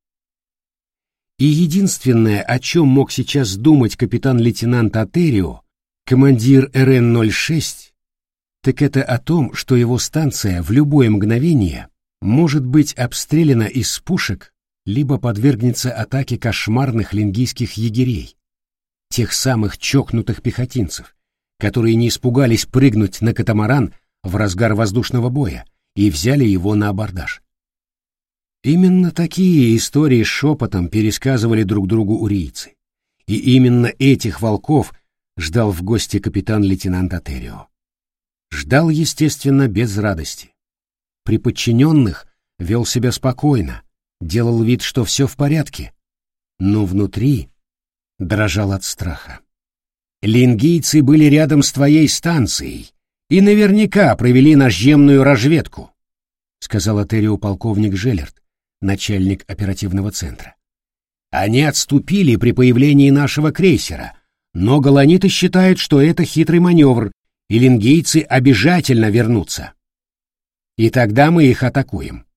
И единственное, о чем мог сейчас думать капитан-лейтенант Атерио, командир РН-06, так это о том, что его станция в любое мгновение может быть обстреляна из пушек либо подвергнется атаке кошмарных лингийских егерей, тех самых чокнутых пехотинцев, которые не испугались прыгнуть на катамаран в разгар воздушного боя и взяли его на абордаж. Именно такие истории шепотом пересказывали друг другу урийцы. И именно этих волков ждал в гости капитан-лейтенант Атерио. Ждал, естественно, без радости. При подчиненных вел себя спокойно, делал вид, что все в порядке, но внутри дрожал от страха. Лингийцы были рядом с твоей станцией и наверняка провели наземную разведку, сказал Атерио полковник Желлерт, начальник оперативного центра. Они отступили при появлении нашего крейсера, но голониты считают, что это хитрый маневр, и лингийцы обязательно вернутся. И тогда мы их атакуем.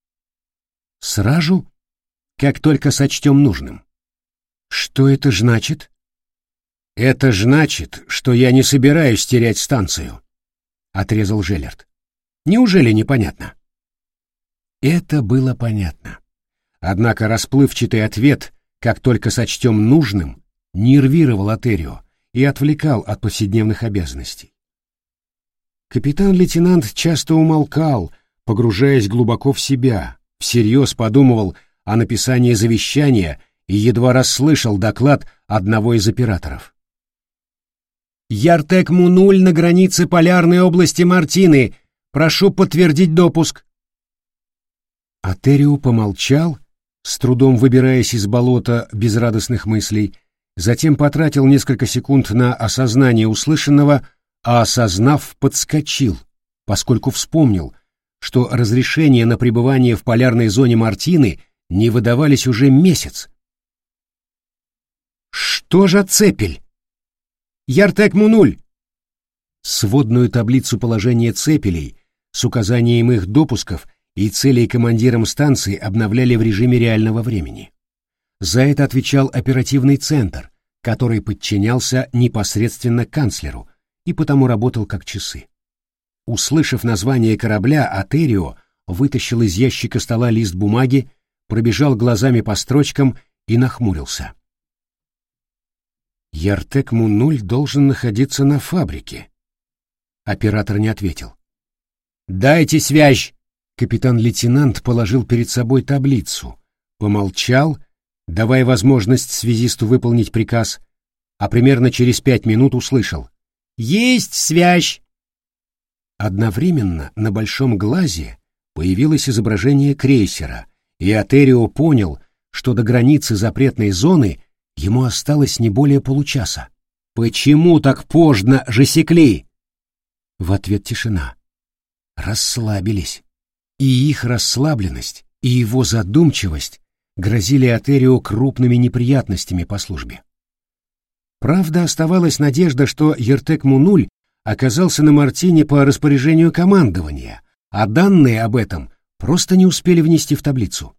Сразу, как только сочтем нужным. Что это значит? Это значит, что я не собираюсь терять станцию, отрезал Желлерт. Неужели непонятно? Это было понятно. Однако расплывчатый ответ, как только сочтем нужным, нервировал Атерио и отвлекал от повседневных обязанностей. Капитан-лейтенант часто умолкал, погружаясь глубоко в себя, всерьез подумывал о написании завещания и едва расслышал доклад одного из операторов. «Яртек-Му-0 на границе полярной области Мартины. Прошу подтвердить допуск». Атерио помолчал, с трудом выбираясь из болота безрадостных мыслей, затем потратил несколько секунд на осознание услышанного, а осознав, подскочил, поскольку вспомнил, что разрешения на пребывание в полярной зоне Мартины не выдавались уже месяц. «Что же цепель?» «Яртек-Му-0!» Сводную таблицу положения цепелей с указанием их допусков и целей командирам станции обновляли в режиме реального времени. За это отвечал оперативный центр, который подчинялся непосредственно канцлеру и потому работал как часы. Услышав название корабля, Атерио вытащил из ящика стола лист бумаги, пробежал глазами по строчкам и нахмурился. Яртек-Му-0 должен находиться на фабрике. Оператор не ответил. «Дайте связь!» Капитан-лейтенант положил перед собой таблицу, помолчал, давая возможность связисту выполнить приказ, а примерно через 5 минут услышал: «Есть связь!» Одновременно на большом глазе появилось изображение крейсера, и Атерио понял, что до границы запретной зоны ему осталось не более получаса. «Почему так поздно засекли?» В ответ тишина. Расслабились. И их расслабленность, и его задумчивость грозили Атерио крупными неприятностями по службе. Правда, оставалась надежда, что Яртек-Му-0 оказался на Мартине по распоряжению командования, а данные об этом просто не успели внести в таблицу.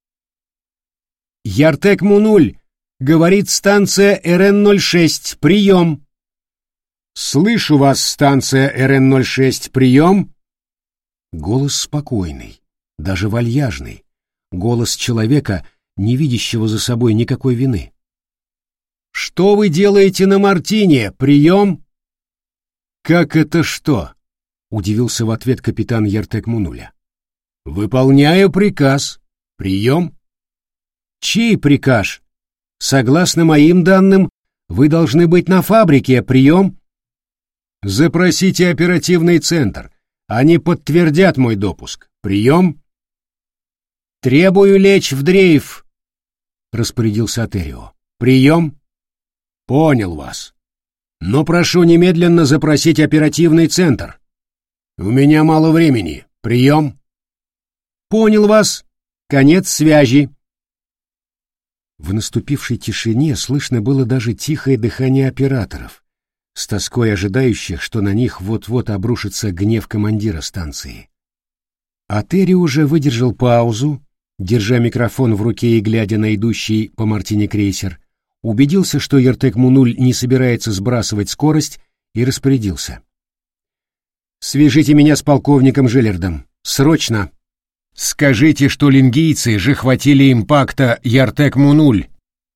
«Яртек-Му-0, говорит станция РН-06, прием!» «Слышу вас, станция РН-06, прием!» Голос спокойный, даже вальяжный, голос человека, не видящего за собой никакой вины. «Что вы делаете на Мартине? Прием!» «Как это что?» — удивился в ответ капитан Яртек-Му-0. «Выполняю приказ. Прием!» «Чей приказ? Согласно моим данным, вы должны быть на фабрике. Прием!» «Запросите оперативный центр. Они подтвердят мой допуск. Прием!» «Требую лечь в дрейф», — распорядился Атерио. «Прием!» «Понял вас». Но прошу немедленно запросить оперативный центр. У меня мало времени. Прием. Понял вас. Конец связи. В наступившей тишине слышно было даже тихое дыхание операторов, с тоской ожидающих, что на них вот-вот обрушится гнев командира станции. Атери уже выдержал паузу, держа микрофон в руке и глядя на идущий по Мартине крейсер, убедился, что Ертек-Мунуль не собирается сбрасывать скорость, и распорядился. «Свяжите меня с полковником Желлердом. Срочно! Скажите, что лингийцы же хватили импакта Ертек-Мунуль!»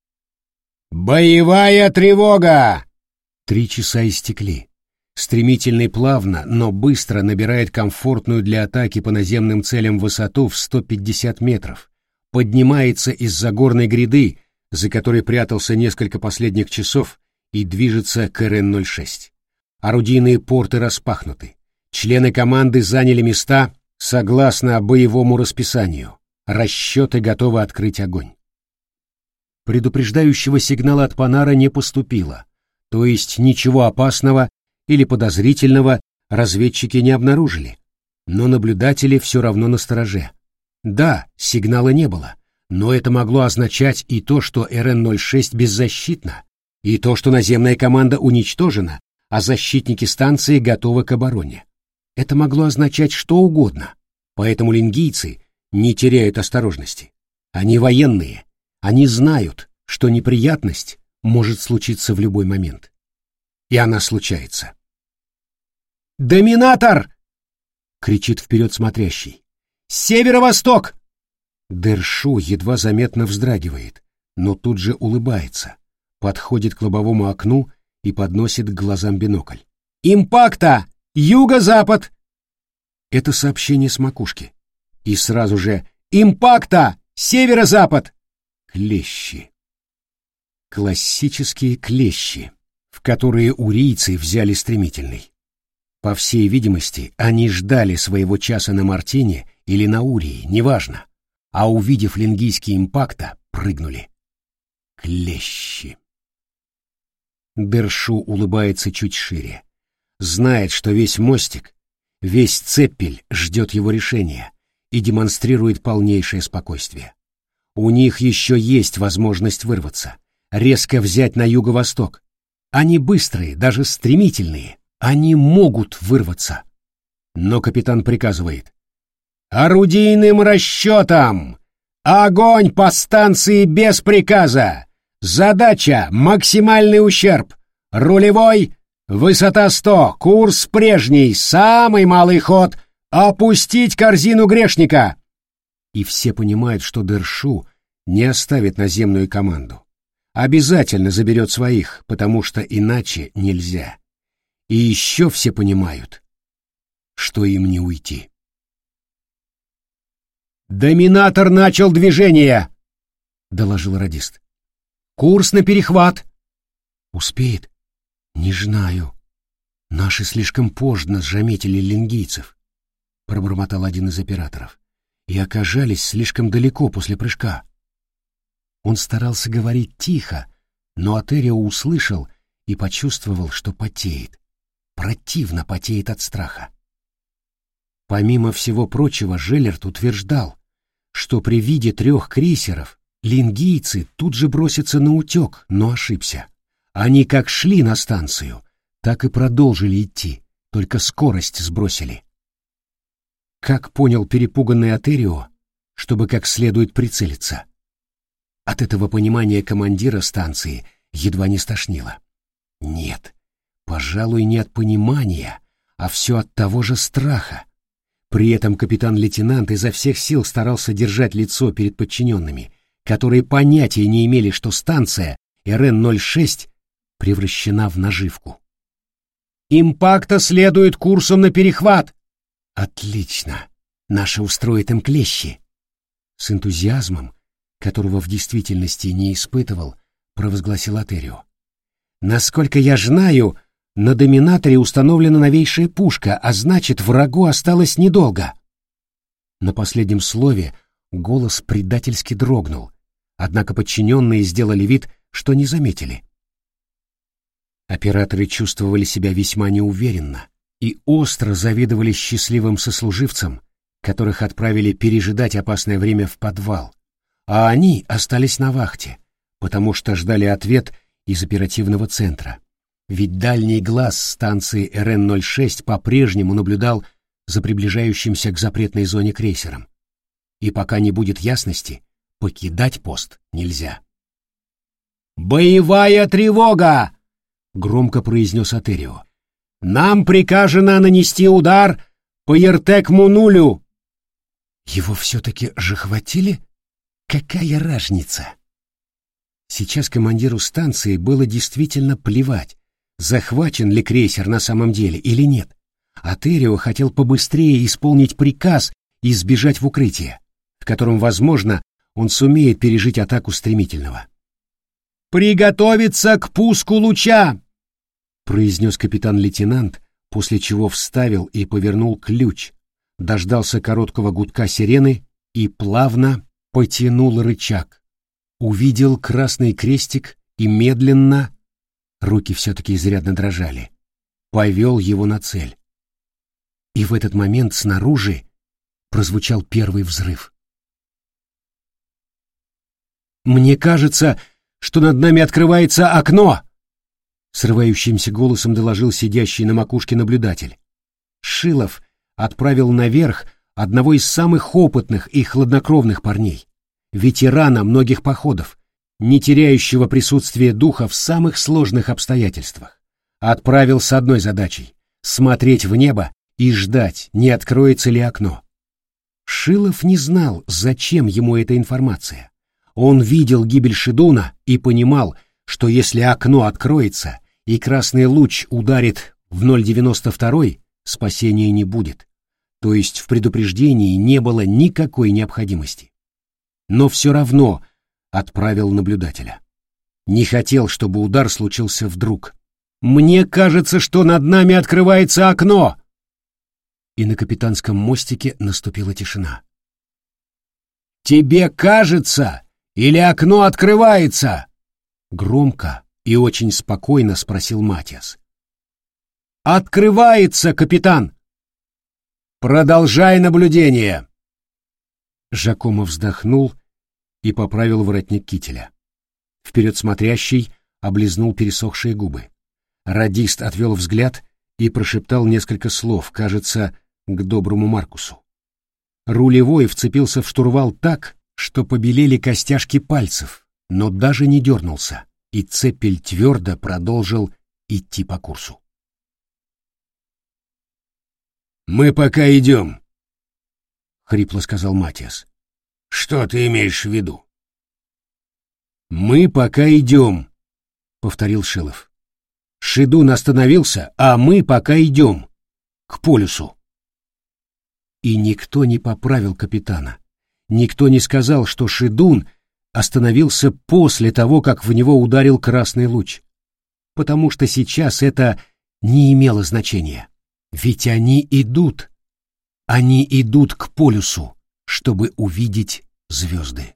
«Боевая тревога!» 3 часа истекли. Стремительно и плавно, но быстро набирает комфортную для атаки по наземным целям высоту в 150 метров, поднимается из-за горной гряды, за которой прятался несколько последних часов, и движется к РН-06. Орудийные порты распахнуты. Члены команды заняли места согласно боевому расписанию. Расчеты готовы открыть огонь. Предупреждающего сигнала от Панара не поступило, то есть ничего опасного или подозрительного разведчики не обнаружили, но наблюдатели все равно настороже. Да, сигнала не было, но это могло означать и то, что РН-06 беззащитна, и то, что наземная команда уничтожена, а защитники станции готовы к обороне. Это могло означать что угодно, поэтому лингийцы не теряют осторожности. Они военные, они знают, что неприятность может случиться в любой момент. И она случается. «Доминатор!» — кричит вперед смотрящий. «Северо-восток!» Дершу едва заметно вздрагивает, но тут же улыбается, подходит к лобовому окну и подносит к глазам бинокль. «Импакта! Юго-запад!» Это сообщение с макушки. И сразу же «Импакта! Северо-запад!» Клещи. Классические клещи, в которые урийцы взяли стремительный. По всей видимости, они ждали своего часа на Мартине или на Урии, неважно, а увидев лингийский импакта, прыгнули. Клещи. Дершу улыбается чуть шире. Знает, что весь мостик, весь цеппель ждет его решения и демонстрирует полнейшее спокойствие. У них еще есть возможность вырваться, резко взять на юго-восток. Они быстрые, даже стремительные. Они могут вырваться. Но капитан приказывает: «Орудийным расчетам! Огонь по станции без приказа! Задача — максимальный ущерб! Рулевой — высота 100, курс прежний, самый малый ход — опустить корзину грешника!» И все понимают, что Дершу не оставит наземную команду. Обязательно заберет своих, потому что иначе нельзя. И еще все понимают, что им не уйти. «Доминатор начал движение!» — доложил радист. «Курс на перехват!» «Успеет?» «Не знаю. Наши слишком поздно заметили лингийцев», — пробормотал один из операторов, «и оказались слишком далеко после прыжка». Он старался говорить тихо, но Атерио услышал и почувствовал, что потеет. Противно потеет от страха. Помимо всего прочего, Желлерд утверждал, что при виде 3 крейсеров лингийцы тут же бросятся на утек, но ошибся. Они как шли на станцию, так и продолжили идти, только скорость сбросили. Как понял перепуганный Атерио, чтобы как следует прицелиться. От этого понимания командира станции едва не стошнило. Нет, пожалуй, не от понимания, а все от того же страха. При этом капитан-лейтенант изо всех сил старался держать лицо перед подчиненными, которые понятия не имели, что станция РН-06 превращена в наживку. «Импакта следует курсом на перехват!» «Отлично! Наши устроят им клещи!» С энтузиазмом, которого в действительности не испытывал, провозгласил Атерио. «Насколько я знаю, на доминаторе установлена новейшая пушка, а значит, врагу осталось недолго». На последнем слове голос предательски дрогнул, однако подчиненные сделали вид, что не заметили. Операторы чувствовали себя весьма неуверенно и остро завидовали счастливым сослуживцам, которых отправили пережидать опасное время в подвал, а они остались на вахте, потому что ждали ответ из оперативного центра. Ведь дальний глаз станции РН-06 по-прежнему наблюдал за приближающимся к запретной зоне крейсером. И пока не будет ясности, покидать пост нельзя. «Боевая тревога!» — громко произнес Атерио. «Нам приказано нанести удар по Ертек-Мунулю!» Его все-таки же хватили? Какая разница? Сейчас командиру станции было действительно плевать, захвачен ли крейсер на самом деле или нет. Атерио хотел побыстрее исполнить приказ и сбежать в укрытие, в котором, возможно, он сумеет пережить атаку стремительного. «Приготовиться к пуску луча!» — произнес капитан-лейтенант, после чего вставил и повернул ключ, дождался короткого гудка сирены и плавно потянул рычаг. Увидел красный крестик и медленно, руки все-таки изрядно дрожали, повел его на цель. И в этот момент снаружи прозвучал первый взрыв. «Мне кажется, что над нами открывается окно!» — срывающимся голосом доложил сидящий на макушке наблюдатель. Шилов отправил наверх одного из самых опытных и хладнокровных парней, ветерана многих походов, не теряющего присутствия духа в самых сложных обстоятельствах. Отправил с одной задачей — смотреть в небо и ждать, не откроется ли окно. Шилов не знал, зачем ему эта информация. Он видел гибель Шидуна и понимал, что если окно откроется и красный луч ударит в 092, спасения не будет. То есть в предупреждении не было никакой необходимости. Но все равно отправил наблюдателя. Не хотел, чтобы удар случился вдруг. «Мне кажется, что над нами открывается окно!» И на капитанском мостике наступила тишина. «Тебе кажется, или окно открывается?» Громко и очень спокойно спросил Матиас. «Открывается, капитан!» «Продолжай наблюдение!» Жакомо вздохнул и поправил воротник кителя. Вперед смотрящий облизнул пересохшие губы. Радист отвел взгляд и прошептал несколько слов, кажется, к доброму Маркусу. Рулевой вцепился в штурвал так, что побелели костяшки пальцев, но даже не дернулся, и Цеппель твердо продолжил идти по курсу. «Мы пока идем», — хрипло сказал Матиас. «Что ты имеешь в виду?» «Мы пока идем», — повторил Шилов. «Шидун остановился, а мы пока идем. К полюсу». И никто не поправил капитана. Никто не сказал, что Шидун остановился после того, как в него ударил красный луч. Потому что сейчас это не имело значения. Ведь они идут к полюсу, чтобы увидеть звезды.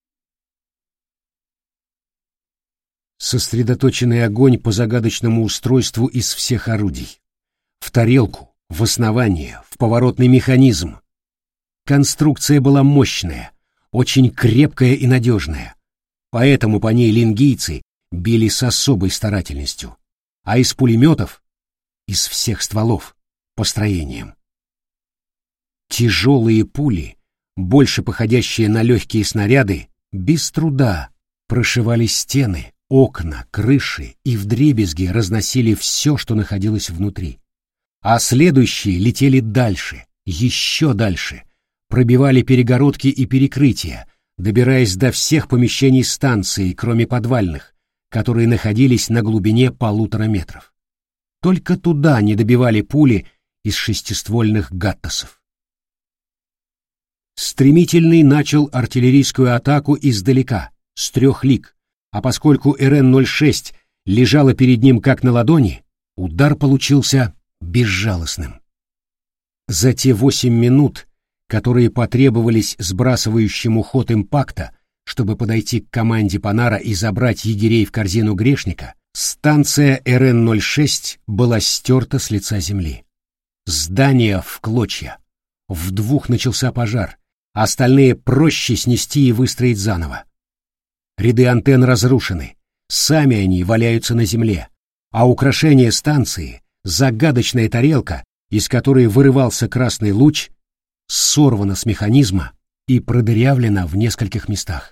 Сосредоточенный огонь по загадочному устройству из всех орудий. В тарелку, в основание, в поворотный механизм. Конструкция была мощная, очень крепкая и надежная, поэтому по ней лингийцы били с особой старательностью, а из пулеметов, из всех стволов, построением. Тяжелые пули, больше походящие на легкие снаряды, без труда прошивали стены, окна, крыши и вдребезги разносили все, что находилось внутри. А следующие летели дальше, еще дальше, пробивали перегородки и перекрытия, добираясь до всех помещений станции, кроме подвальных, которые находились на глубине 1,5 метров. Только туда не добивали пули из шестиствольных гаттасов. Стремительный начал артиллерийскую атаку издалека, с 3 лиг, а поскольку РН-06 лежала перед ним как на ладони, удар получился безжалостным. За те 8 минут, которые потребовались сбрасывающему ход импакта, чтобы подойти к команде Панара и забрать егерей в корзину грешника, Станция РН-06 была стерта с лица земли. Здание в клочья. В двух начался пожар, остальные проще снести и выстроить заново. Ряды антенн разрушены, сами они валяются на земле, а украшение станции, загадочная тарелка, из которой вырывался красный луч, сорвана с механизма и продырявлена в нескольких местах.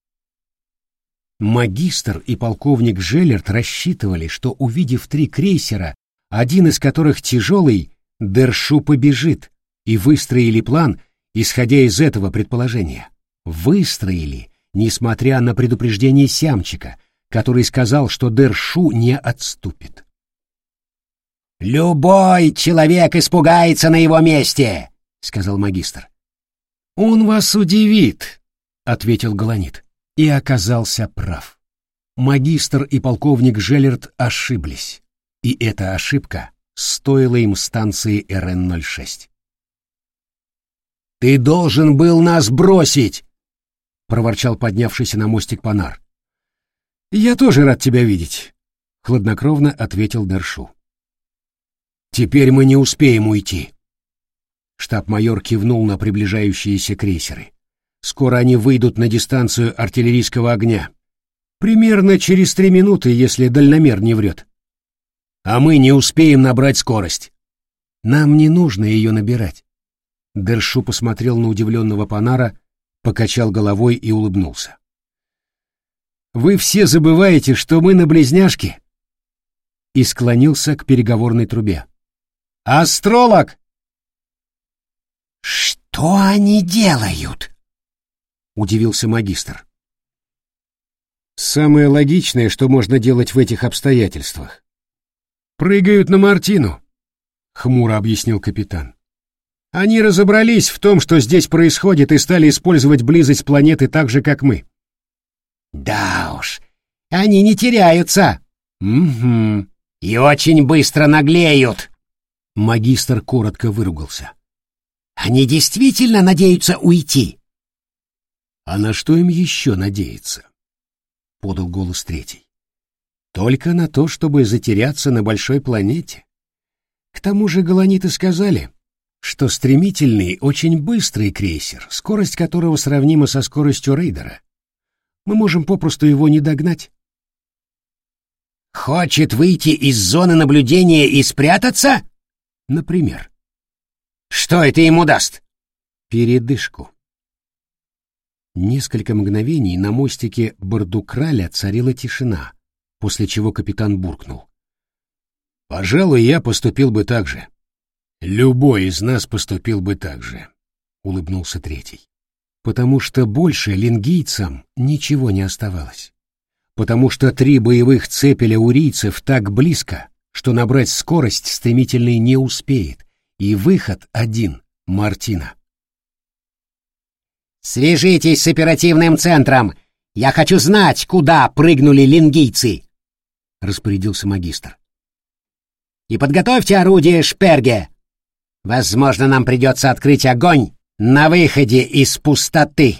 Магистр и полковник Желлерт рассчитывали, что, увидев 3 крейсера, один из которых тяжелый, Дершу побежит, и выстроили план, исходя из этого предположения. Выстроили, несмотря на предупреждение Сямчика, который сказал, что Дершу не отступит. «Любой человек испугается на его месте», — сказал магистр. «Он вас удивит», — ответил Галанит, и оказался прав. Магистр и полковник Желлерт ошиблись, и эта ошибка стоила им станции РН-06. «Ты должен был нас бросить!» — проворчал поднявшийся на мостик Панар. «Я тоже рад тебя видеть», — хладнокровно ответил Дершу. «Теперь мы не успеем уйти». Штаб-майор кивнул на приближающиеся крейсеры. «Скоро они выйдут на дистанцию артиллерийского огня. Примерно через 3 минуты, если дальномер не врет. А мы не успеем набрать скорость». «Нам не нужно ее набирать». Дершу посмотрел на удивленного Панара, покачал головой и улыбнулся. «Вы все забываете, что мы на близняшке?» И склонился к переговорной трубе. «Астролог!» «Что они делают?» — удивился магистр. «Самое логичное, что можно делать в этих обстоятельствах. Прыгают на Мартину», — хмуро объяснил капитан. «Они разобрались в том, что здесь происходит, и стали использовать близость планеты так же, как мы». «Да уж, они не теряются». «Угу. И очень быстро наглеют». Магистр коротко выругался. «Они действительно надеются уйти?» «А на что им еще надеяться?» — подал голос третий. «Только на то, чтобы затеряться на большой планете. К тому же галаниты сказали, что стремительный, очень быстрый крейсер, скорость которого сравнима со скоростью рейдера. Мы можем попросту его не догнать». «Хочет выйти из зоны наблюдения и спрятаться?» «Например». «Что это ему даст?» «Передышку». Несколько мгновений на мостике Бардукраля царила тишина, после чего капитан буркнул. «Пожалуй, я поступил бы так же. Любой из нас поступил бы так же», — улыбнулся третий. Потому что больше лингийцам ничего не оставалось. Потому что 3 боевых цепеля урийцев так близко, что набрать скорость стремительный не успеет, и выход один — Мартина. «Свяжитесь с оперативным центром! Я хочу знать, куда прыгнули лингийцы!» — распорядился магистр. «И подготовьте орудие Шперге! Возможно, нам придется открыть огонь на выходе из пустоты!»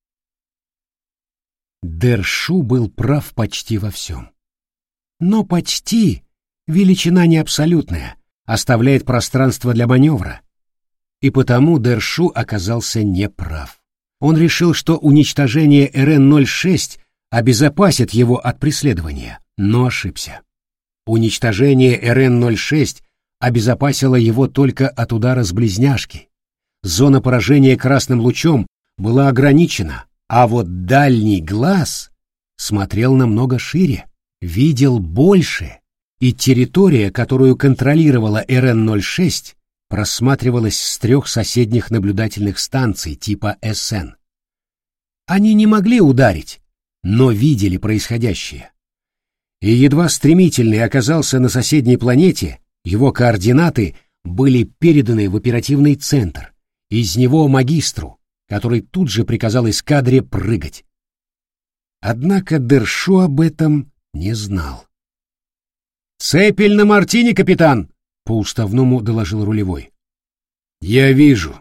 Дершу был прав почти во всем. Но почти — величина не абсолютная, оставляет пространство для маневра. И потому Дершу оказался неправ. Он решил, что уничтожение РН-06 обезопасит его от преследования, но ошибся. Уничтожение РН-06 обезопасило его только от удара с близняшки. Зона поражения красным лучом была ограничена, а вот дальний глаз смотрел намного шире, видел больше, и территория, которую контролировала РН-06, просматривалась с 3 соседних наблюдательных станций типа СН. Они не могли ударить, но видели происходящее. И едва стремительный оказался на соседней планете, его координаты были переданы в оперативный центр, из него магистру, который тут же приказал эскадре прыгать. Однако Дершу об этом не знал. «Цепель на Мартине, капитан!» — по-уставному доложил рулевой. «Я вижу».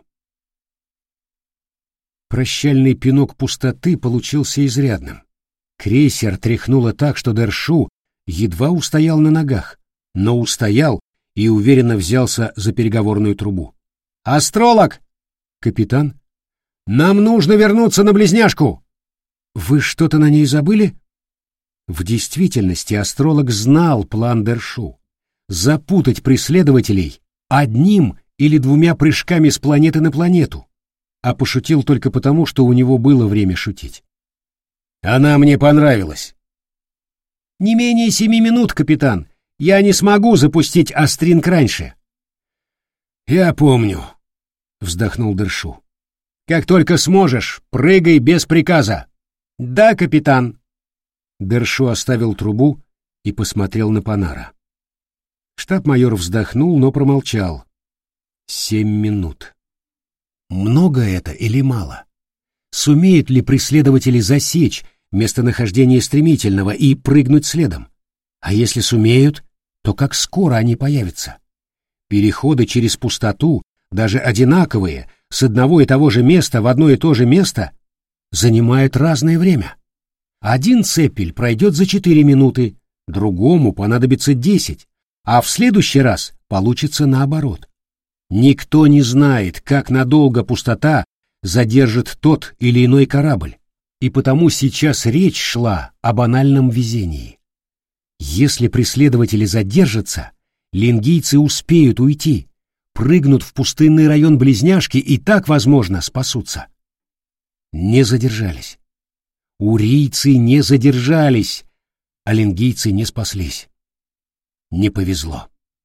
Прощальный пинок пустоты получился изрядным. Крейсер тряхнуло так, что Дершу едва устоял на ногах, но устоял и уверенно взялся за переговорную трубу. «Астролог!» «Капитан?» «Нам нужно вернуться на Близняшку!» «Вы что-то на ней забыли?» В действительности астролог знал план Дершу — запутать преследователей одним или двумя прыжками с планеты на планету, а пошутил только потому, что у него было время шутить. «Она мне понравилась». «Не менее 7 минут, капитан. Я не смогу запустить Астринг раньше». «Я помню», — вздохнул Дершу. «Как только сможешь, прыгай без приказа». «Да, капитан». Дершу оставил трубу и посмотрел на Панара. Штаб-майор вздохнул, но промолчал. 7 минут. Много это или мало? Сумеют ли преследователи засечь местонахождение стремительного и прыгнуть следом? А если сумеют, то как скоро они появятся? Переходы через пустоту, даже одинаковые, с одного и того же места в одно и то же место, занимают разное время. Один цепель пройдет за 4 минуты, другому понадобится 10, а в следующий раз получится наоборот. Никто не знает, как надолго пустота задержит тот или иной корабль, и потому сейчас речь шла о банальном везении. Если преследователи задержатся, лингийцы успеют уйти, прыгнут в пустынный район Близняшки и так, возможно, спасутся. Не задержались. Урийцы не задержались, а лингийцы не спаслись. Не повезло.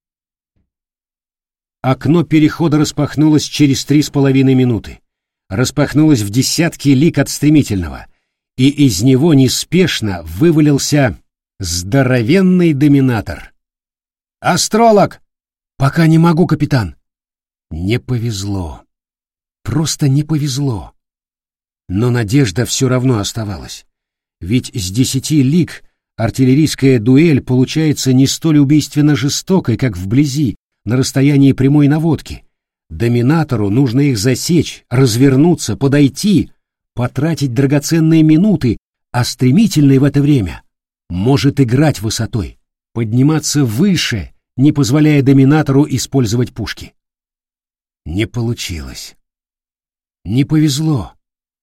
Окно перехода распахнулось через 3,5 минуты. Распахнулось в десятки лиг от стремительного, и из него неспешно вывалился здоровенный доминатор. «Астролог!» «Пока не могу, капитан». Не повезло. Просто не повезло. Но надежда все равно оставалась. Ведь с 10 лиг артиллерийская дуэль получается не столь убийственно жестокой, как вблизи, на расстоянии прямой наводки. Доминатору нужно их засечь, развернуться, подойти, потратить драгоценные минуты, а стремительный в это время может играть высотой, подниматься выше, не позволяя доминатору использовать пушки. Не получилось. Не повезло.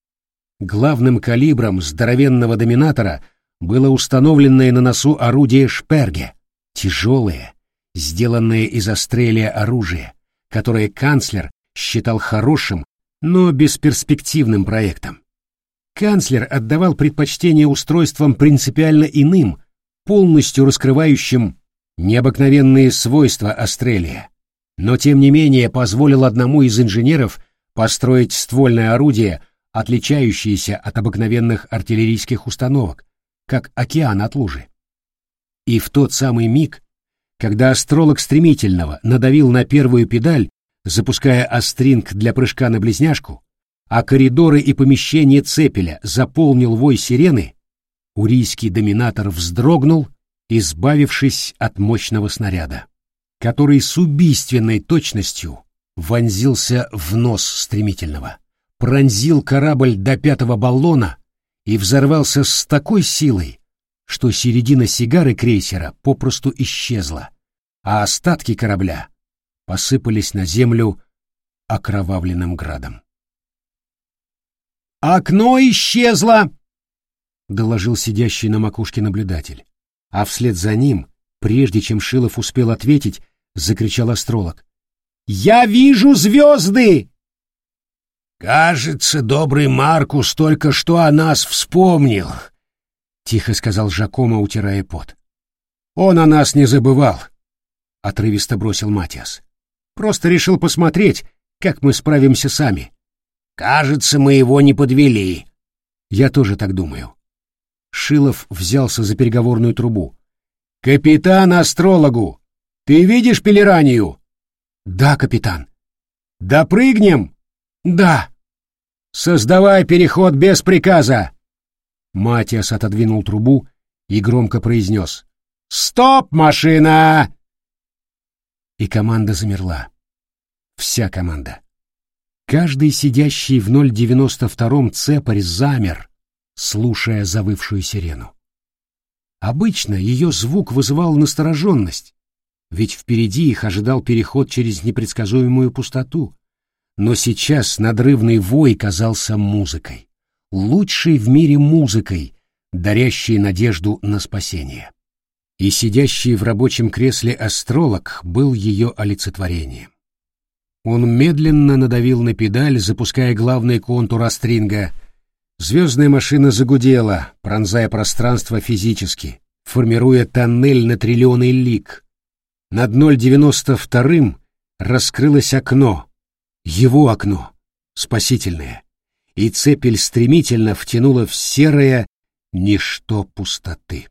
Главным калибром здоровенного доминатора было установленное на носу орудие Шперге, тяжелое, сделанное из астрелия оружие, которое канцлер считал хорошим, но бесперспективным проектом. Канцлер отдавал предпочтение устройствам принципиально иным, полностью раскрывающим необыкновенные свойства астрелия, но тем не менее позволил одному из инженеров построить ствольное орудие, отличающееся от обыкновенных артиллерийских установок, как океан от лужи. И в тот самый миг, когда астролог стремительного надавил на первую педаль, запуская астринг для прыжка на Близняшку, а коридоры и помещения цепеля заполнил вой сирены, урийский доминатор вздрогнул, избавившись от мощного снаряда, который с убийственной точностью вонзился в нос стремительного, пронзил корабль до 5-го баллона и взорвался с такой силой, что середина сигары крейсера попросту исчезла, а остатки корабля посыпались на землю окровавленным градом. «Окно исчезло!» — доложил сидящий на макушке наблюдатель, а вслед за ним, прежде чем Шилов успел ответить, закричал астролог. «Я вижу звезды!» «Кажется, добрый Маркус только что о нас вспомнил», — тихо сказал Жакомо, утирая пот. «Он о нас не забывал», — отрывисто бросил Матиас. «Просто решил посмотреть, как мы справимся сами. Кажется, мы его не подвели». «Я тоже так думаю». Шилов взялся за переговорную трубу. «Капитан астрологу! Ты видишь Пелеранию?» «Да, капитан». «Допрыгнем?» «Да». «Создавай переход без приказа!» Матиас отодвинул трубу и громко произнес: «Стоп, машина!» И команда замерла. Вся команда. Каждый сидящий в 092-м цепарь замер, слушая завывшую сирену. Обычно ее звук вызывал настороженность, ведь впереди их ожидал переход через непредсказуемую пустоту. Но сейчас надрывный вой казался музыкой, лучшей в мире музыкой, дарящей надежду на спасение. И сидящий в рабочем кресле астролог был ее олицетворением. Он медленно надавил на педаль, запуская главный контур астринга. Звездная машина загудела, пронзая пространство физически, формируя тоннель на триллионы лиг. Над 092-м раскрылось окно, его окно, спасительное, и цепель стремительно втянула в серое ничто пустоты.